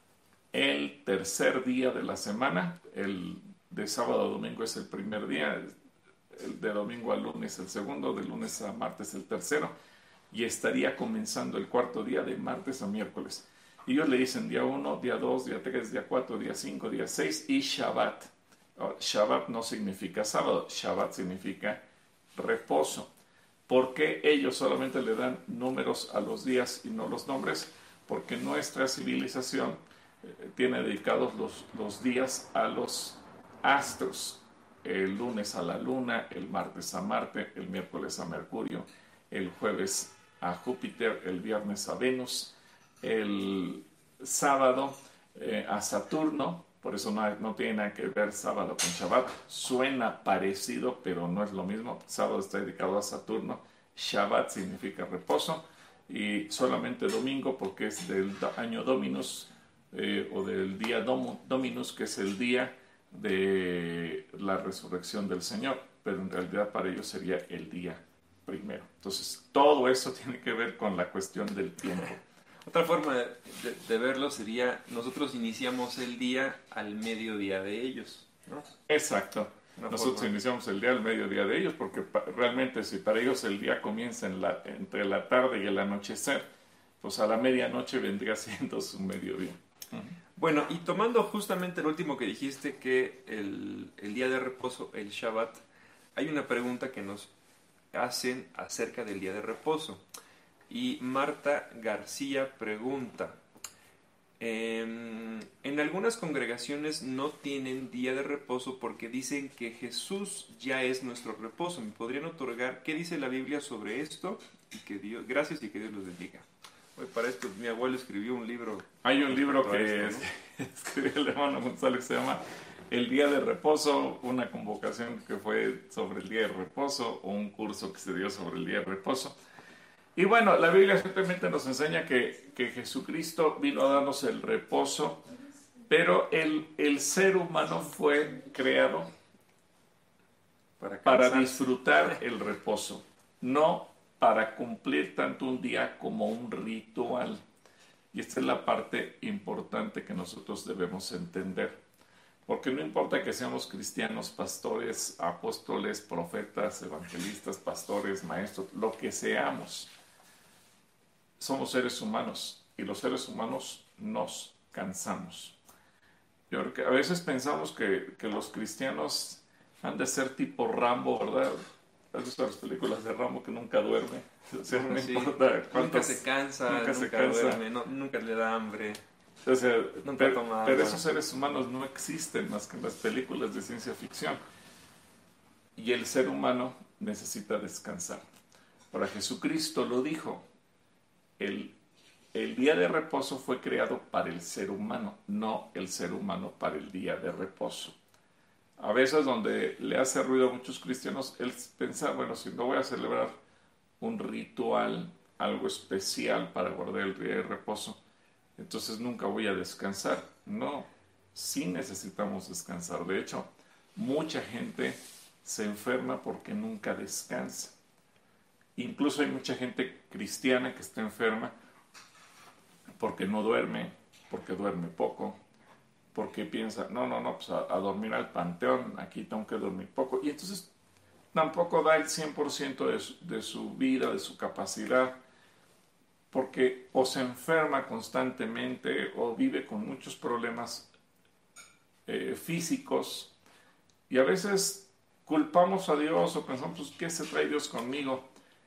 el tercer día de la semana, el de sábado a domingo es el primer día, el de domingo a lunes el segundo, de lunes a martes el tercero, y estaría comenzando el cuarto día de martes a miércoles. Y ellos le dicen día uno, día dos, día tres, día cuatro, día cinco, día seis y Shabbat. Shabbat no significa sábado, Shabbat significa reposo. ¿Por qué ellos solamente le dan números a los días y no los nombres? Porque nuestra civilización eh, tiene dedicados los, los días a los astros. el lunes a la Luna, el martes a Marte, el miércoles a Mercurio, el jueves a Júpiter, el viernes a Venus, el sábado eh, a Saturno. Por eso no, no tiene nada que ver sábado con Shabbat. Suena parecido, pero no es lo mismo. Sábado está dedicado a Saturno. Shabbat significa reposo. Y solamente domingo, porque es del año Dominus, eh, o del día Dominus, que es el día de la resurrección del Señor. Pero en realidad para ellos sería el día primero. Entonces, todo eso tiene que ver con la cuestión del tiempo. Otra forma de, de, de verlo sería, nosotros iniciamos el día al mediodía de ellos, ¿no? Exacto. Una Nosotros forma. iniciamos el día al mediodía de ellos, porque pa- realmente si para ellos el día comienza en la, entre la tarde y el anochecer, pues a la medianoche vendría siendo su mediodía. Bueno, y tomando justamente el último que dijiste, que el, el día de reposo, el Shabbat, hay una pregunta que nos hacen acerca del día de reposo. Y Marta García pregunta, em, en algunas congregaciones no tienen día de reposo porque dicen que Jesús ya es nuestro reposo. ¿Me podrían otorgar qué dice la Biblia sobre esto? Y que Dios, gracias y que Dios los bendiga. Hoy para esto mi abuelo escribió un libro. Hay un libro respecto a que esto, ¿no? escribió el hermano González que se llama El Día de Reposo, una convocación que fue sobre el Día de Reposo, o un curso que se dio sobre el Día de Reposo. Y bueno, la Biblia simplemente nos enseña que, que Jesucristo vino a darnos el reposo, pero el, el ser humano fue creado Para, para cansarse. disfrutar el reposo, no para cumplir tanto un día como un ritual. Y esta es la parte importante que nosotros debemos entender. Porque no importa que seamos cristianos, pastores, apóstoles, profetas, evangelistas, pastores, maestros, lo que seamos, somos seres humanos y los seres humanos nos cansamos. Yo creo que a veces pensamos que, que los cristianos han de ser tipo Rambo, ¿verdad? ¿Has visto las películas de Rambo que nunca duerme? O sea, no Sí. importa Nunca cuántas- se cansa, nunca nunca, se cansa. duerme, no- nunca le da hambre. O sea, Nunca pero, toma pero agua. esos seres humanos no existen más que en las películas de ciencia ficción. Y el ser humano necesita descansar. Para Jesucristo lo dijo. El, el día de reposo fue creado para el ser humano, no el ser humano para el día de reposo. A veces donde le hace ruido a muchos cristianos, el pensar, bueno, si no voy a celebrar un ritual, algo especial para guardar el día de reposo, entonces nunca voy a descansar. No, sí necesitamos descansar. De hecho, mucha gente se enferma porque nunca descansa. Incluso hay mucha gente cristiana que está enferma porque no duerme, porque duerme poco, porque piensa, no, no, no, pues a, a dormir al panteón, aquí tengo que dormir poco. Y entonces tampoco da el cien por ciento de su, de su vida, de su capacidad, porque o se enferma constantemente o vive con muchos problemas eh, físicos, y a veces culpamos a Dios o pensamos, pues, ¿qué se trae Dios conmigo?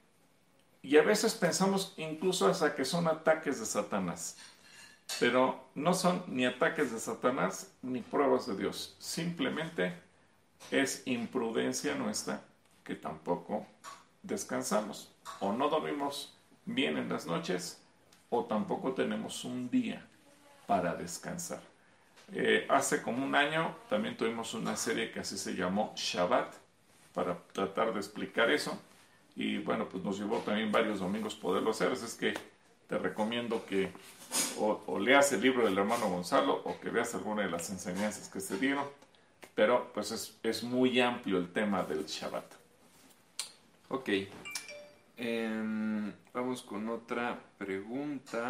Y a veces pensamos incluso hasta que son ataques de Satanás, pero no son ni ataques de Satanás ni pruebas de Dios, simplemente es imprudencia nuestra que tampoco descansamos, o no dormimos bien en las noches, o tampoco tenemos un día para descansar. Eh, hace como un año también tuvimos una serie que así se llamó Shabbat, para tratar de explicar eso, y bueno, pues nos llevó también varios domingos poderlo hacer, así es que te recomiendo que o, o leas el libro del hermano Gonzalo o que veas alguna de las enseñanzas que se dieron, pero pues es, es muy amplio el tema del Shabbat. Ok. Em, vamos con otra pregunta.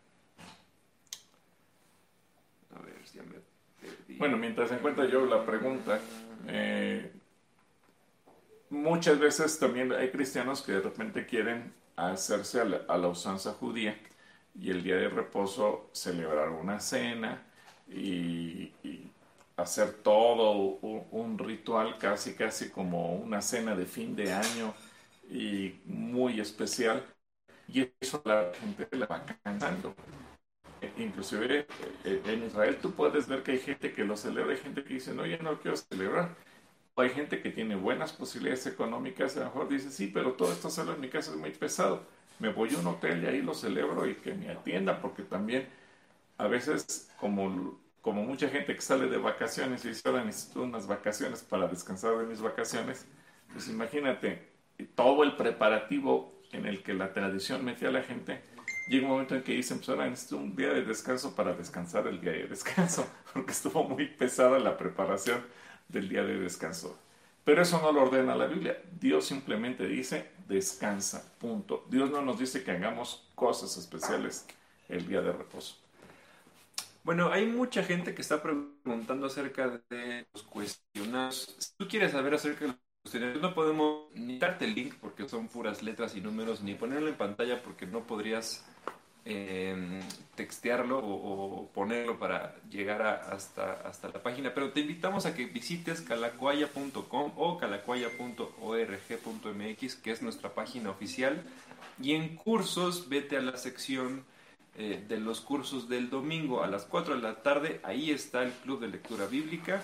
A ver, ya me perdí. Bueno, mientras encuentra yo la pregunta, eh, muchas veces también hay cristianos que de repente quieren hacerse a la, a la usanza judía y el día de reposo celebrar una cena y, y hacer todo un, un ritual casi casi como una cena de fin de año y muy especial, y eso la gente la va cansando. Inclusive eh, en Israel tú puedes ver que hay gente que lo celebra, hay gente que dice, no, yo no lo quiero celebrar. O hay gente que tiene buenas posibilidades económicas, a lo mejor dice, sí, pero todo esto hacerlo en mi casa es muy pesado. Me voy a un hotel y ahí lo celebro y que me atiendan, porque también a veces, como, como mucha gente que sale de vacaciones y dice, ahora necesito unas vacaciones para descansar de mis vacaciones, pues imagínate, todo el preparativo en el que la tradición metía a la gente, llega un momento en que dicen, pues ahora necesito un día de descanso para descansar el día de descanso, porque estuvo muy pesada la preparación del día de descanso. Pero eso no lo ordena la Biblia. Dios simplemente dice, descansa, punto. Dios no nos dice que hagamos cosas especiales el día de reposo. Bueno, hay mucha gente que está preguntando acerca de los cuestionarios. Si tú quieres saber acerca de los cuestionarios, no podemos ni darte el link porque son puras letras y números, ni ponerlo en pantalla porque no podrías eh, textearlo o, o ponerlo para llegar a- hasta, hasta la página. Pero te invitamos a que visites calacuaya punto com o calacuaya punto org punto mx, que es nuestra página oficial. Y en cursos, vete a la sección eh, de los cursos del domingo a las cuatro de la tarde. Ahí está el Club de Lectura Bíblica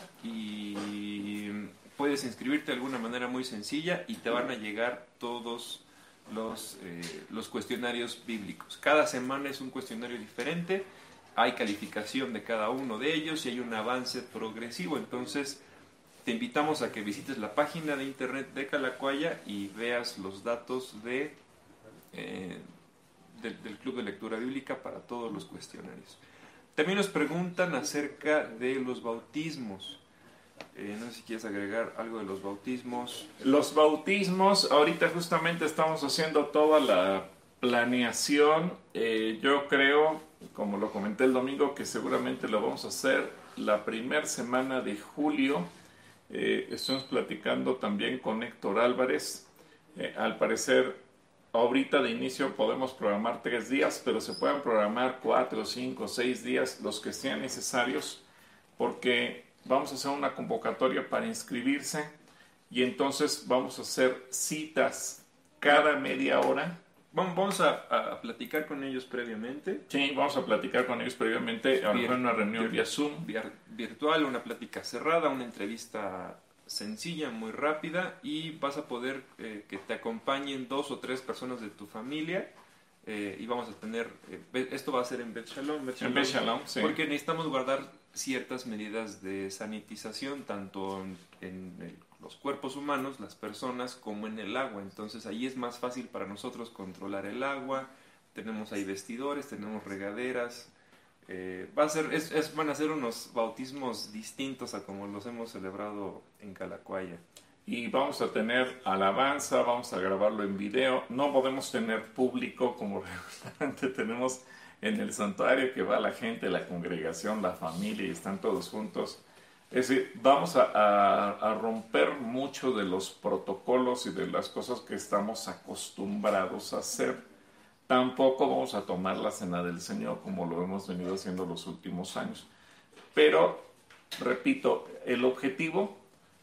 y puedes inscribirte de alguna manera muy sencilla y te van a llegar todos los, eh, los cuestionarios bíblicos. Cada semana es un cuestionario diferente, hay calificación de cada uno de ellos y hay un avance progresivo. Entonces, te invitamos a que visites la página de internet de Calacuaya y veas los datos de, eh, del, del Club de Lectura Bíblica para todos los cuestionarios. También nos preguntan acerca de los bautismos. Eh, no sé si quieres agregar algo de los bautismos. Los bautismos, ahorita justamente estamos haciendo toda la planeación. Eh, yo creo, como lo comenté el domingo, que seguramente lo vamos a hacer la primera semana de julio. Eh, estamos platicando también con Héctor Álvarez. Eh, al parecer, ahorita de inicio podemos programar tres días, pero se pueden programar cuatro, cinco, seis días, los que sean necesarios, porque vamos a hacer una convocatoria para inscribirse y entonces vamos a hacer citas cada media hora. Vamos, vamos a, a platicar con ellos previamente. Sí, vamos a platicar con ellos previamente, a lo mejor en una reunión vía Zoom. Via- virtual, una plática cerrada, una entrevista sencilla, muy rápida, y vas a poder eh, que te acompañen dos o tres personas de tu familia. Eh, y vamos a tener, eh, Be- esto va a ser en Bet Shalom, Bet En Shalom, Bet Shalom, sí. porque necesitamos guardar ciertas medidas de sanitización, tanto en, en el- los cuerpos humanos, las personas, como en el agua. Entonces ahí es más fácil para nosotros controlar el agua. Tenemos ahí vestidores, tenemos regaderas. Eh, va a ser, es, es- van a ser unos bautismos distintos a como los hemos celebrado en Calacuaya. Y vamos a tener alabanza, vamos a grabarlo en video. No podemos tener público como regularmente tenemos en el santuario, que va la gente, la congregación, la familia y están todos juntos. Es decir, vamos a, a- a romper mucho de los protocolos y de las cosas que estamos acostumbrados a hacer. Tampoco vamos a tomar la cena del Señor como lo hemos venido haciendo los últimos años. Pero, repito, el objetivo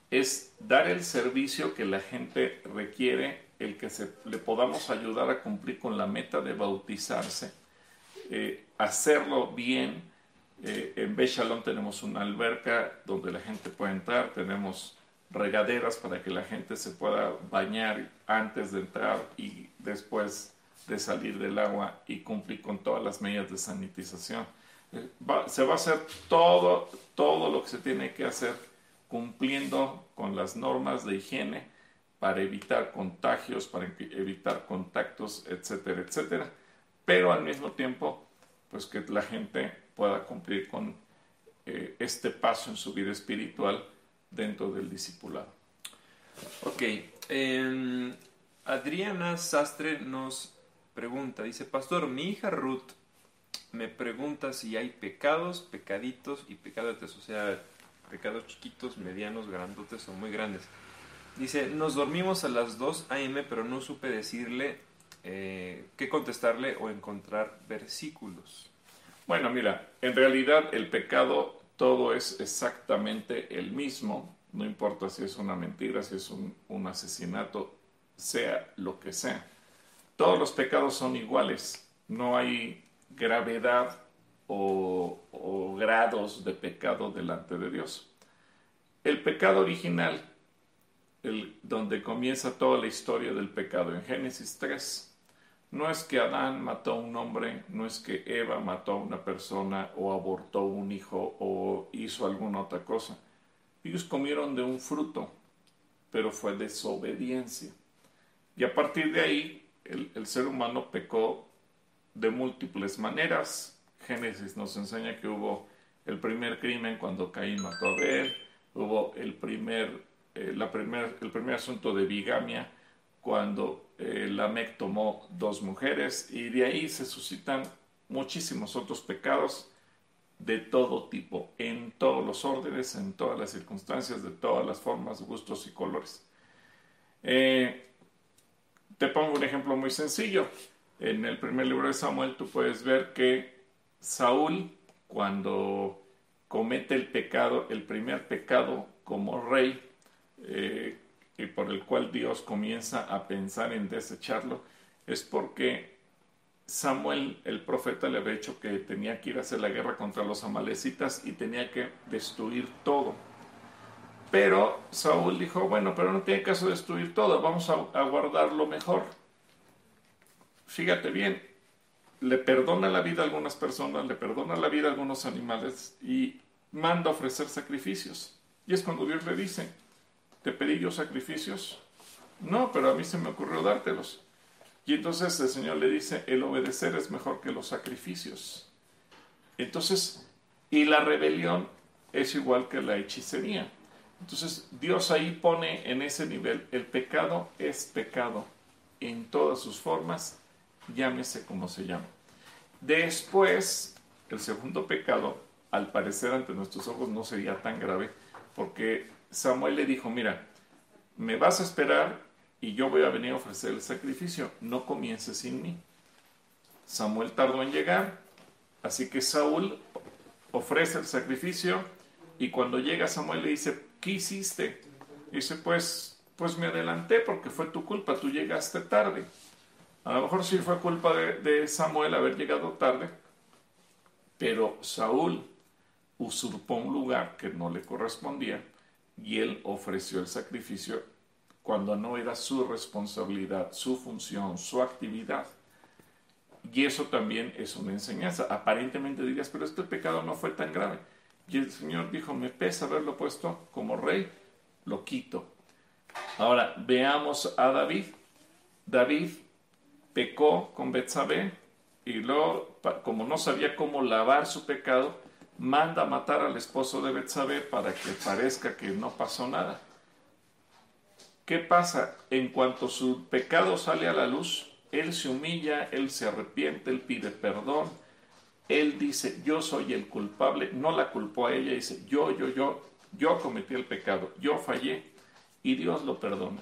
es dar el servicio que la gente requiere, el que se, le podamos ayudar a cumplir con la meta de bautizarse, eh, hacerlo bien. Eh, en Bet Shalom tenemos una alberca donde la gente puede entrar, tenemos regaderas para que la gente se pueda bañar antes de entrar y después de salir del agua y cumplir con todas las medidas de sanitización. Eh, va- se va a hacer todo, todo lo que se tiene que hacer cumpliendo con las normas de higiene para evitar contagios, para evitar contactos, etcétera, etcétera. Pero al mismo tiempo, pues que la gente pueda cumplir con eh, este paso en su vida espiritual dentro del discipulado. Ok, em, Adriana Sastre nos pregunta, dice, Pastor, mi hija Ruth me pregunta si hay pecados, pecaditos y pecadotes, o sea, pecados chiquitos, medianos, grandotes o muy grandes. Dice, nos dormimos a las dos a eme, pero no supe decirle eh, qué contestarle o encontrar versículos. Bueno, mira, en realidad el pecado todo es exactamente el mismo, no importa si es una mentira, si es un, un asesinato, sea lo que sea. Todos los pecados son iguales, no hay gravedad o, o grados de pecado delante de Dios. El pecado original el, donde comienza toda la historia del pecado, en Génesis tres. No es que Adán mató a un hombre, no es que Eva mató a una persona o abortó un hijo o hizo alguna otra cosa. Ellos comieron de un fruto, pero fue desobediencia. Y a partir de ahí, el, el ser humano pecó de múltiples maneras. Génesis nos enseña que hubo el primer crimen cuando Caín mató a Abel, hubo el primer, eh, la primer, el primer asunto de bigamia, cuando eh, Lamec tomó dos mujeres, y de ahí se suscitan muchísimos otros pecados de todo tipo, en todos los órdenes, en todas las circunstancias, de todas las formas, gustos y colores. Eh, te pongo un ejemplo muy sencillo. En el primer libro de Samuel tú puedes ver que Saúl, cuando comete el pecado, el primer pecado como rey, eh, y por el cual Dios comienza a pensar en desecharlo, es porque Samuel, el profeta, le había dicho que tenía que ir a hacer la guerra contra los amalecitas y tenía que destruir todo. Pero Saúl dijo, bueno, pero no tiene caso destruir todo, vamos a, a guardar lo mejor. Fíjate bien, le perdona la vida a algunas personas, le perdona la vida a algunos animales y manda a ofrecer sacrificios. Y es cuando Dios le dice, ¿te pedí yo sacrificios? No, pero a mí se me ocurrió dártelos. Y entonces el Señor le dice, el obedecer es mejor que los sacrificios. Entonces, y la rebelión es igual que la hechicería. Entonces, Dios ahí pone en ese nivel, el pecado es pecado en todas sus formas, llámese como se llame. Después, el segundo pecado, al parecer ante nuestros ojos no sería tan grave, porque Samuel le dijo, mira, me vas a esperar y yo voy a venir a ofrecer el sacrificio, no comiences sin mí. Samuel tardó en llegar, así que Saúl ofrece el sacrificio y cuando llega Samuel le dice, ¿qué hiciste? Dice, pues, pues me adelanté porque fue tu culpa, tú llegaste tarde. A lo mejor sí fue culpa de, de Samuel haber llegado tarde, pero Saúl usurpó un lugar que no le correspondía y él ofreció el sacrificio cuando no era su responsabilidad, su función, su actividad. Y eso también es una enseñanza. Aparentemente dirías, pero este pecado no fue tan grave. Y el Señor dijo, me pesa haberlo puesto como rey, lo quito. Ahora, veamos a David. David pecó con Betsabé y luego, como no sabía cómo lavar su pecado, manda a matar al esposo de Betsabé para que parezca que no pasó nada. ¿Qué pasa? En cuanto su pecado sale a la luz, él se humilla, él se arrepiente, él pide perdón, él dice, yo soy el culpable, no la culpó a ella, dice, yo, yo, yo, yo cometí el pecado, yo fallé, y Dios lo perdona.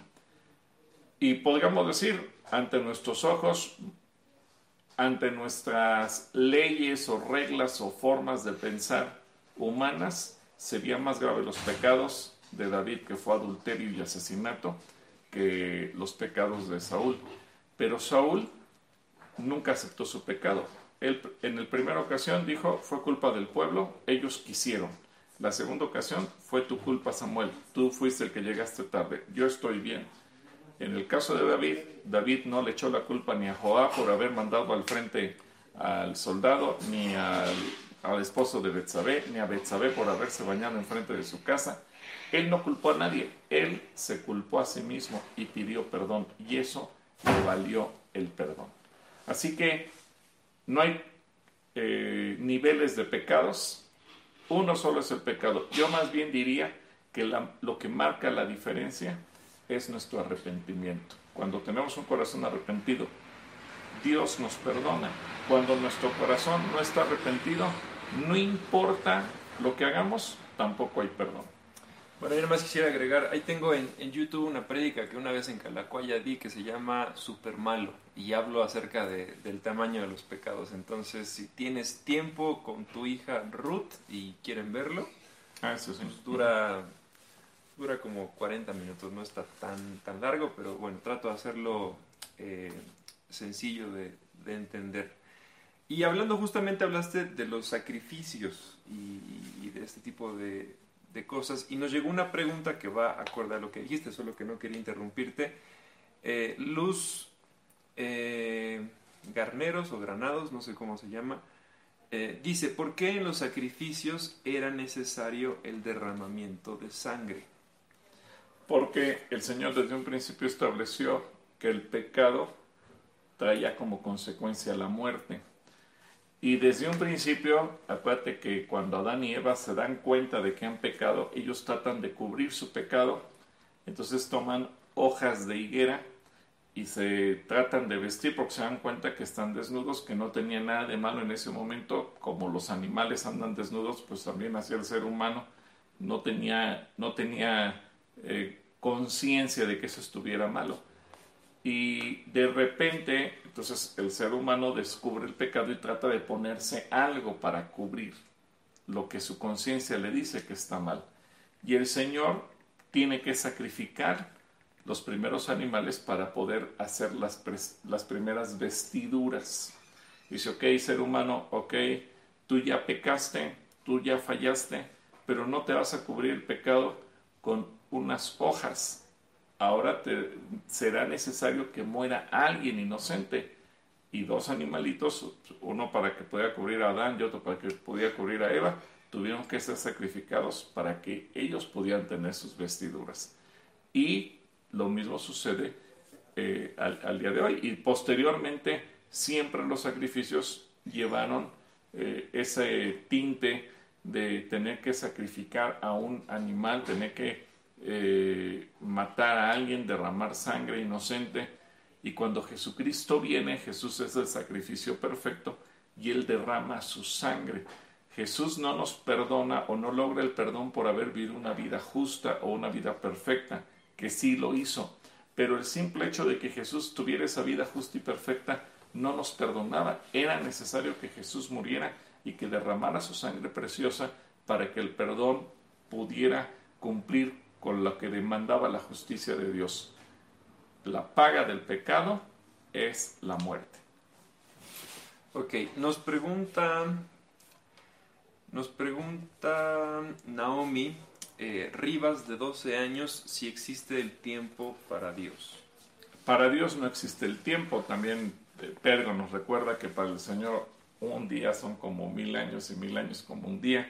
Y podríamos decir, ante nuestros ojos, ante nuestras leyes o reglas o formas de pensar humanas, serían más graves los pecados de David, que fue adulterio y asesinato, que los pecados de Saúl. Pero Saúl nunca aceptó su pecado. Él, en la primera ocasión dijo, fue culpa del pueblo, ellos quisieron. La segunda ocasión, fue tu culpa, Samuel, tú fuiste el que llegaste tarde, yo estoy bien. En el caso de David, David no le echó la culpa ni a Joab por haber mandado al frente al soldado, ni al, al esposo de Betsabé, ni a Betsabé por haberse bañado enfrente de su casa. Él no culpó a nadie, él se culpó a sí mismo y pidió perdón, y eso le valió el perdón. Así que no hay eh, niveles de pecados, uno solo es el pecado. Yo más bien diría que la, lo que marca la diferencia es nuestro arrepentimiento. Cuando tenemos un corazón arrepentido, Dios nos perdona. Cuando nuestro corazón no está arrepentido, no importa lo que hagamos, tampoco hay perdón. Bueno, yo nomás quisiera agregar, ahí tengo en, en YouTube una prédica que una vez en Calacuaya di que se llama Super Malo y hablo acerca de, del tamaño de los pecados. Entonces, si tienes tiempo con tu hija Ruth y quieren verlo, ah, eso sí. Pues dura, dura como cuarenta minutos, no está tan, tan largo, pero bueno, trato de hacerlo eh, sencillo de, de entender. Y hablando justamente, hablaste de los sacrificios y, y de este tipo de... de cosas. Y nos llegó una pregunta que va acorde a lo que dijiste, solo que no quería interrumpirte. Eh, Luz eh, Garneros o Granados, no sé cómo se llama, eh, dice, ¿por qué en los sacrificios era necesario el derramamiento de sangre? Porque el Señor desde un principio estableció que el pecado traía como consecuencia la muerte. Y desde un principio, acuérdate que cuando Adán y Eva se dan cuenta de que han pecado, ellos tratan de cubrir su pecado, entonces toman hojas de higuera y se tratan de vestir porque se dan cuenta que están desnudos, que no tenían nada de malo en ese momento. Como los animales andan desnudos, pues también hacia el ser humano no tenía, no tenía eh, conciencia de que eso estuviera malo. Y de repente, entonces el ser humano descubre el pecado y trata de ponerse algo para cubrir lo que su conciencia le dice que está mal. Y el Señor tiene que sacrificar los primeros animales para poder hacer las, las primeras vestiduras. Dice, ok, ser humano, ok, tú ya pecaste, tú ya fallaste, pero no te vas a cubrir el pecado con unas hojas. Ahora te, será necesario que muera alguien inocente. Y dos animalitos, uno para que pudiera cubrir a Adán y otro para que pudiera cubrir a Eva, tuvieron que ser sacrificados para que ellos pudieran tener sus vestiduras. Y lo mismo sucede eh, al, al día de hoy. Y posteriormente, siempre los sacrificios llevaron eh, ese tinte de tener que sacrificar a un animal, tener que Eh, matar a alguien, derramar sangre inocente. Y cuando Jesucristo viene, Jesús es el sacrificio perfecto y Él derrama su sangre. Jesús no nos perdona o no logra el perdón por haber vivido una vida justa o una vida perfecta, que sí lo hizo, pero el simple hecho de que Jesús tuviera esa vida justa y perfecta no nos perdonaba. Era necesario que Jesús muriera y que derramara su sangre preciosa para que el perdón pudiera cumplir con lo que demandaba la justicia de Dios. La paga del pecado es la muerte. Ok, nos pregunta, nos pregunta Naomi eh, Rivas, de doce años, si existe el tiempo para Dios. Para Dios no existe el tiempo. También eh, Pedro nos recuerda que para el Señor un día son como mil años y mil años como un día.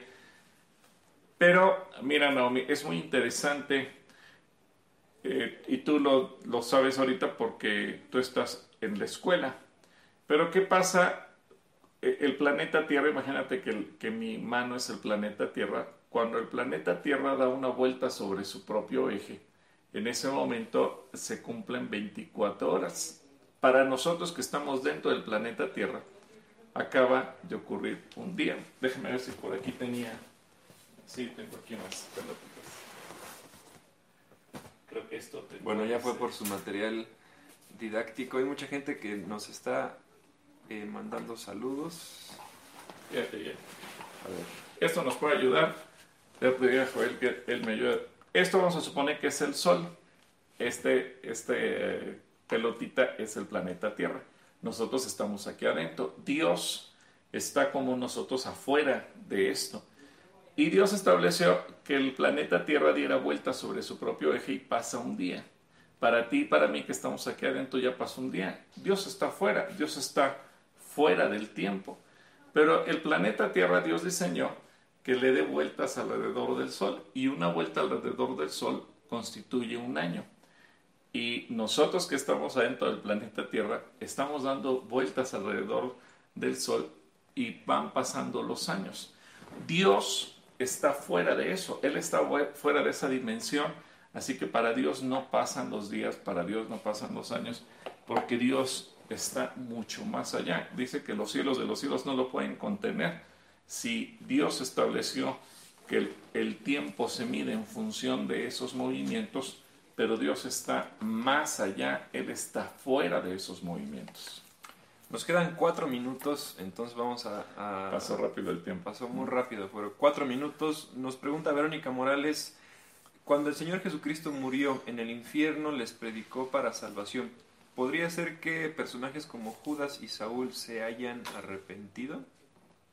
Pero, mira, Naomi, es muy interesante, eh, y tú lo, lo sabes ahorita porque tú estás en la escuela. Pero, ¿qué pasa? Eh, el planeta Tierra, imagínate que, el, que mi mano es el planeta Tierra. Cuando el planeta Tierra da una vuelta sobre su propio eje, en ese momento se cumplen veinticuatro horas. Para nosotros que estamos dentro del planeta Tierra, acaba de ocurrir un día. Déjame ver si por aquí tenía... Sí, tengo aquí unas pelotitas. Creo que esto... Bueno, ya fue por su material didáctico. Hay mucha gente que nos está eh, mandando saludos. Fíjate bien. A ver. Esto nos puede ayudar. Le pedí a Joel que él me ayude. Esto vamos a suponer que es el Sol. Este, este eh, pelotita es el planeta Tierra. Nosotros estamos aquí adentro. Dios está como nosotros afuera de esto. Y Dios estableció que el planeta Tierra diera vuelta sobre su propio eje y pasa un día. Para ti y para mí que estamos aquí adentro ya pasó un día. Dios está fuera, Dios está fuera del tiempo. Pero el planeta Tierra Dios diseñó que le dé vueltas alrededor del Sol. Y una vuelta alrededor del Sol constituye un año. Y nosotros que estamos adentro del planeta Tierra estamos dando vueltas alrededor del Sol y van pasando los años. Dios está fuera de eso, Él está fuera de esa dimensión, así que para Dios no pasan los días, para Dios no pasan los años, porque Dios está mucho más allá. Dice que los cielos de los cielos no lo pueden contener. Si Dios estableció que el, el tiempo se mide en función de esos movimientos, pero Dios está más allá, Él está fuera de esos movimientos. Nos quedan cuatro minutos, entonces vamos a, a... Pasó rápido el tiempo. Pasó muy rápido, pero cuatro minutos. Nos pregunta Verónica Morales, cuando el Señor Jesucristo murió en el infierno, les predicó para salvación. ¿Podría ser que personajes como Judas y Saúl se hayan arrepentido?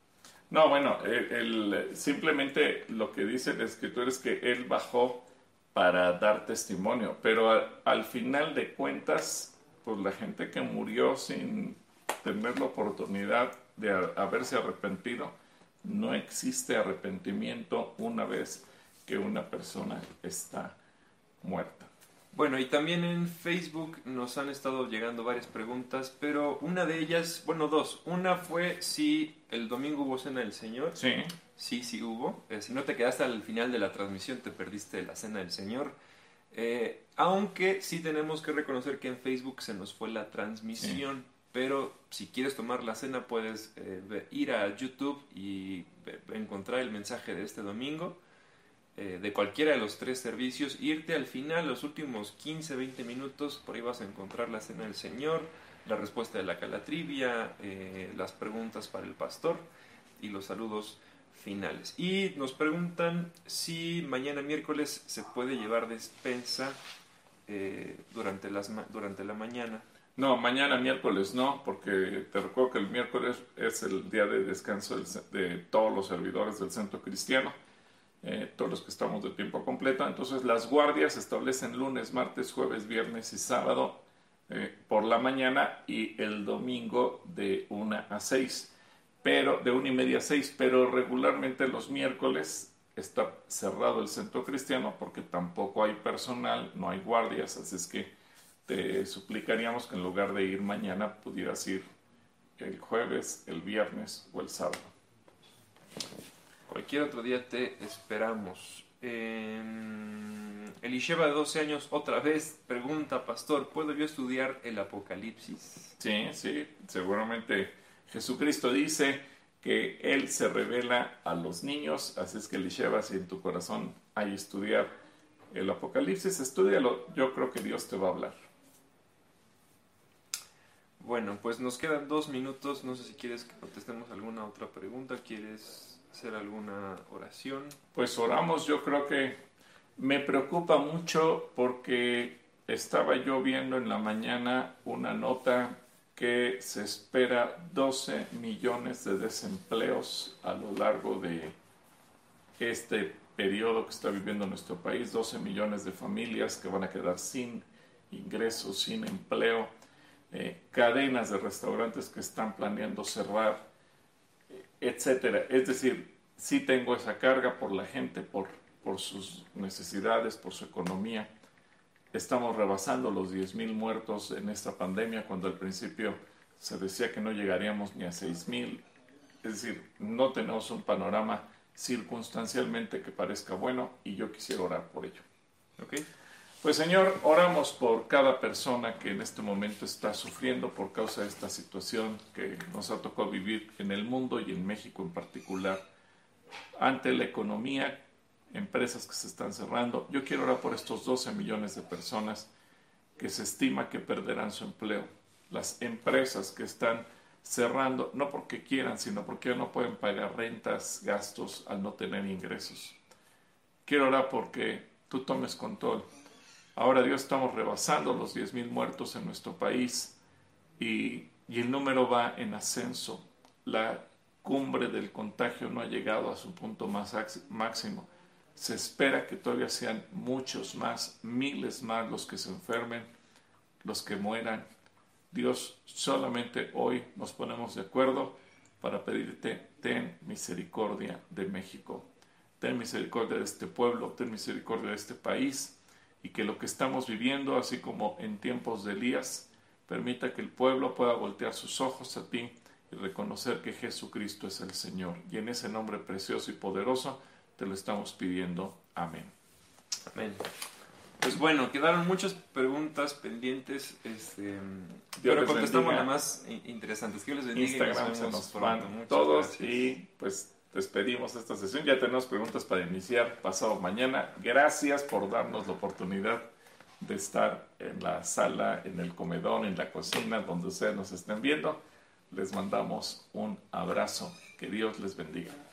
No, bueno, el, el- simplemente lo que dice la escritura es que Él bajó para dar testimonio, pero al, al final de cuentas, pues la gente que murió sin tener la oportunidad de a- haberse arrepentido, no existe arrepentimiento una vez que una persona está muerta. Bueno, y también en Facebook nos han estado llegando varias preguntas, pero una de ellas, bueno, dos. Una fue si el domingo hubo cena del Señor. Sí, Sí, sí hubo. Eh, si no te quedaste al final de la transmisión, te perdiste la cena del Señor. Eh, aunque sí tenemos que reconocer que en Facebook se nos fue la transmisión. Pero si quieres tomar la cena, puedes eh, ve- ir a YouTube y ve- encontrar el mensaje de este domingo, eh, de cualquiera de los tres servicios, irte al final, los últimos quince veinte minutos, por ahí vas a encontrar la cena del Señor, la respuesta de la calatrivia, eh, las preguntas para el pastor y los saludos finales. Y nos preguntan si mañana miércoles se puede llevar despensa eh, durante, las, ma- durante la mañana. no, mañana miércoles no, porque te recuerdo que el miércoles es el día de descanso del ce- de todos los servidores del Centro Cristiano, eh, todos los que estamos de tiempo completo. Entonces las guardias se establecen lunes, martes, jueves, viernes y sábado eh, por la mañana y el domingo de una a seis, pero de una y media a seis, pero regularmente los miércoles está cerrado el Centro Cristiano porque tampoco hay personal, no hay guardias, así es que te suplicaríamos que en lugar de ir mañana pudieras ir el jueves, el viernes o el sábado. Cualquier otro día te esperamos. Eh, Elisheva, de doce años, otra vez pregunta, pastor, ¿puedo yo estudiar el Apocalipsis? Sí, sí, seguramente Jesucristo dice que Él se revela a los niños, así es que Elisheva, si en tu corazón hay estudiar el Apocalipsis, estúdialo, yo creo que Dios te va a hablar. Bueno, pues nos quedan dos minutos. No sé si quieres que contestemos alguna otra pregunta. ¿Quieres hacer alguna oración? Pues oramos, yo creo que me preocupa mucho porque estaba yo viendo en la mañana una nota que se espera doce millones de desempleos a lo largo de este periodo que está viviendo nuestro país, doce millones de familias que van a quedar sin ingresos, sin empleo, eh, cadenas de restaurantes que están planeando cerrar, etcétera. Es decir, sí tengo esa carga por la gente, por, por sus necesidades, por su economía. Estamos rebasando los diez mil muertos en esta pandemia, cuando al principio se decía que no llegaríamos ni a seis mil. Es decir, no tenemos un panorama circunstancialmente que parezca bueno y yo quisiera orar por ello. ¿Ok? Pues Señor, oramos por cada persona que en este momento está sufriendo por causa de esta situación que nos ha tocado vivir en el mundo y en México en particular. Ante la economía, empresas que se están cerrando. Yo quiero orar por estos doce millones de personas que se estima que perderán su empleo. Las empresas que están cerrando, no porque quieran, sino porque ya no pueden pagar rentas, gastos al no tener ingresos. Quiero orar porque tú tomes control. Ahora, Dios, estamos rebasando los diez mil muertos en nuestro país y, y el número va en ascenso. La cumbre del contagio no ha llegado a su punto más máximo. Se espera que todavía sean muchos más, miles más los que se enfermen, los que mueran. Dios, solamente hoy nos ponemos de acuerdo para pedirte, ten misericordia de México. Ten misericordia de este pueblo, ten misericordia de este país. Y que lo que estamos viviendo, así como en tiempos de Elías, permita que el pueblo pueda voltear sus ojos a ti y reconocer que Jesucristo es el Señor. Y en ese nombre precioso y poderoso te lo estamos pidiendo. Amén. Amén. Pues bueno, quedaron muchas preguntas pendientes, este, Dios pero les contestamos bendiga. las más interesantes. Que Dios les bendiga. Instagram y se nos nos vemos pronto. van Muchas todos gracias. y pues despedimos esta sesión. Ya tenemos preguntas para iniciar pasado mañana. Gracias por darnos la oportunidad de estar en la sala, en el comedor, en la cocina, donde ustedes nos estén viendo. Les mandamos un abrazo. Que Dios les bendiga.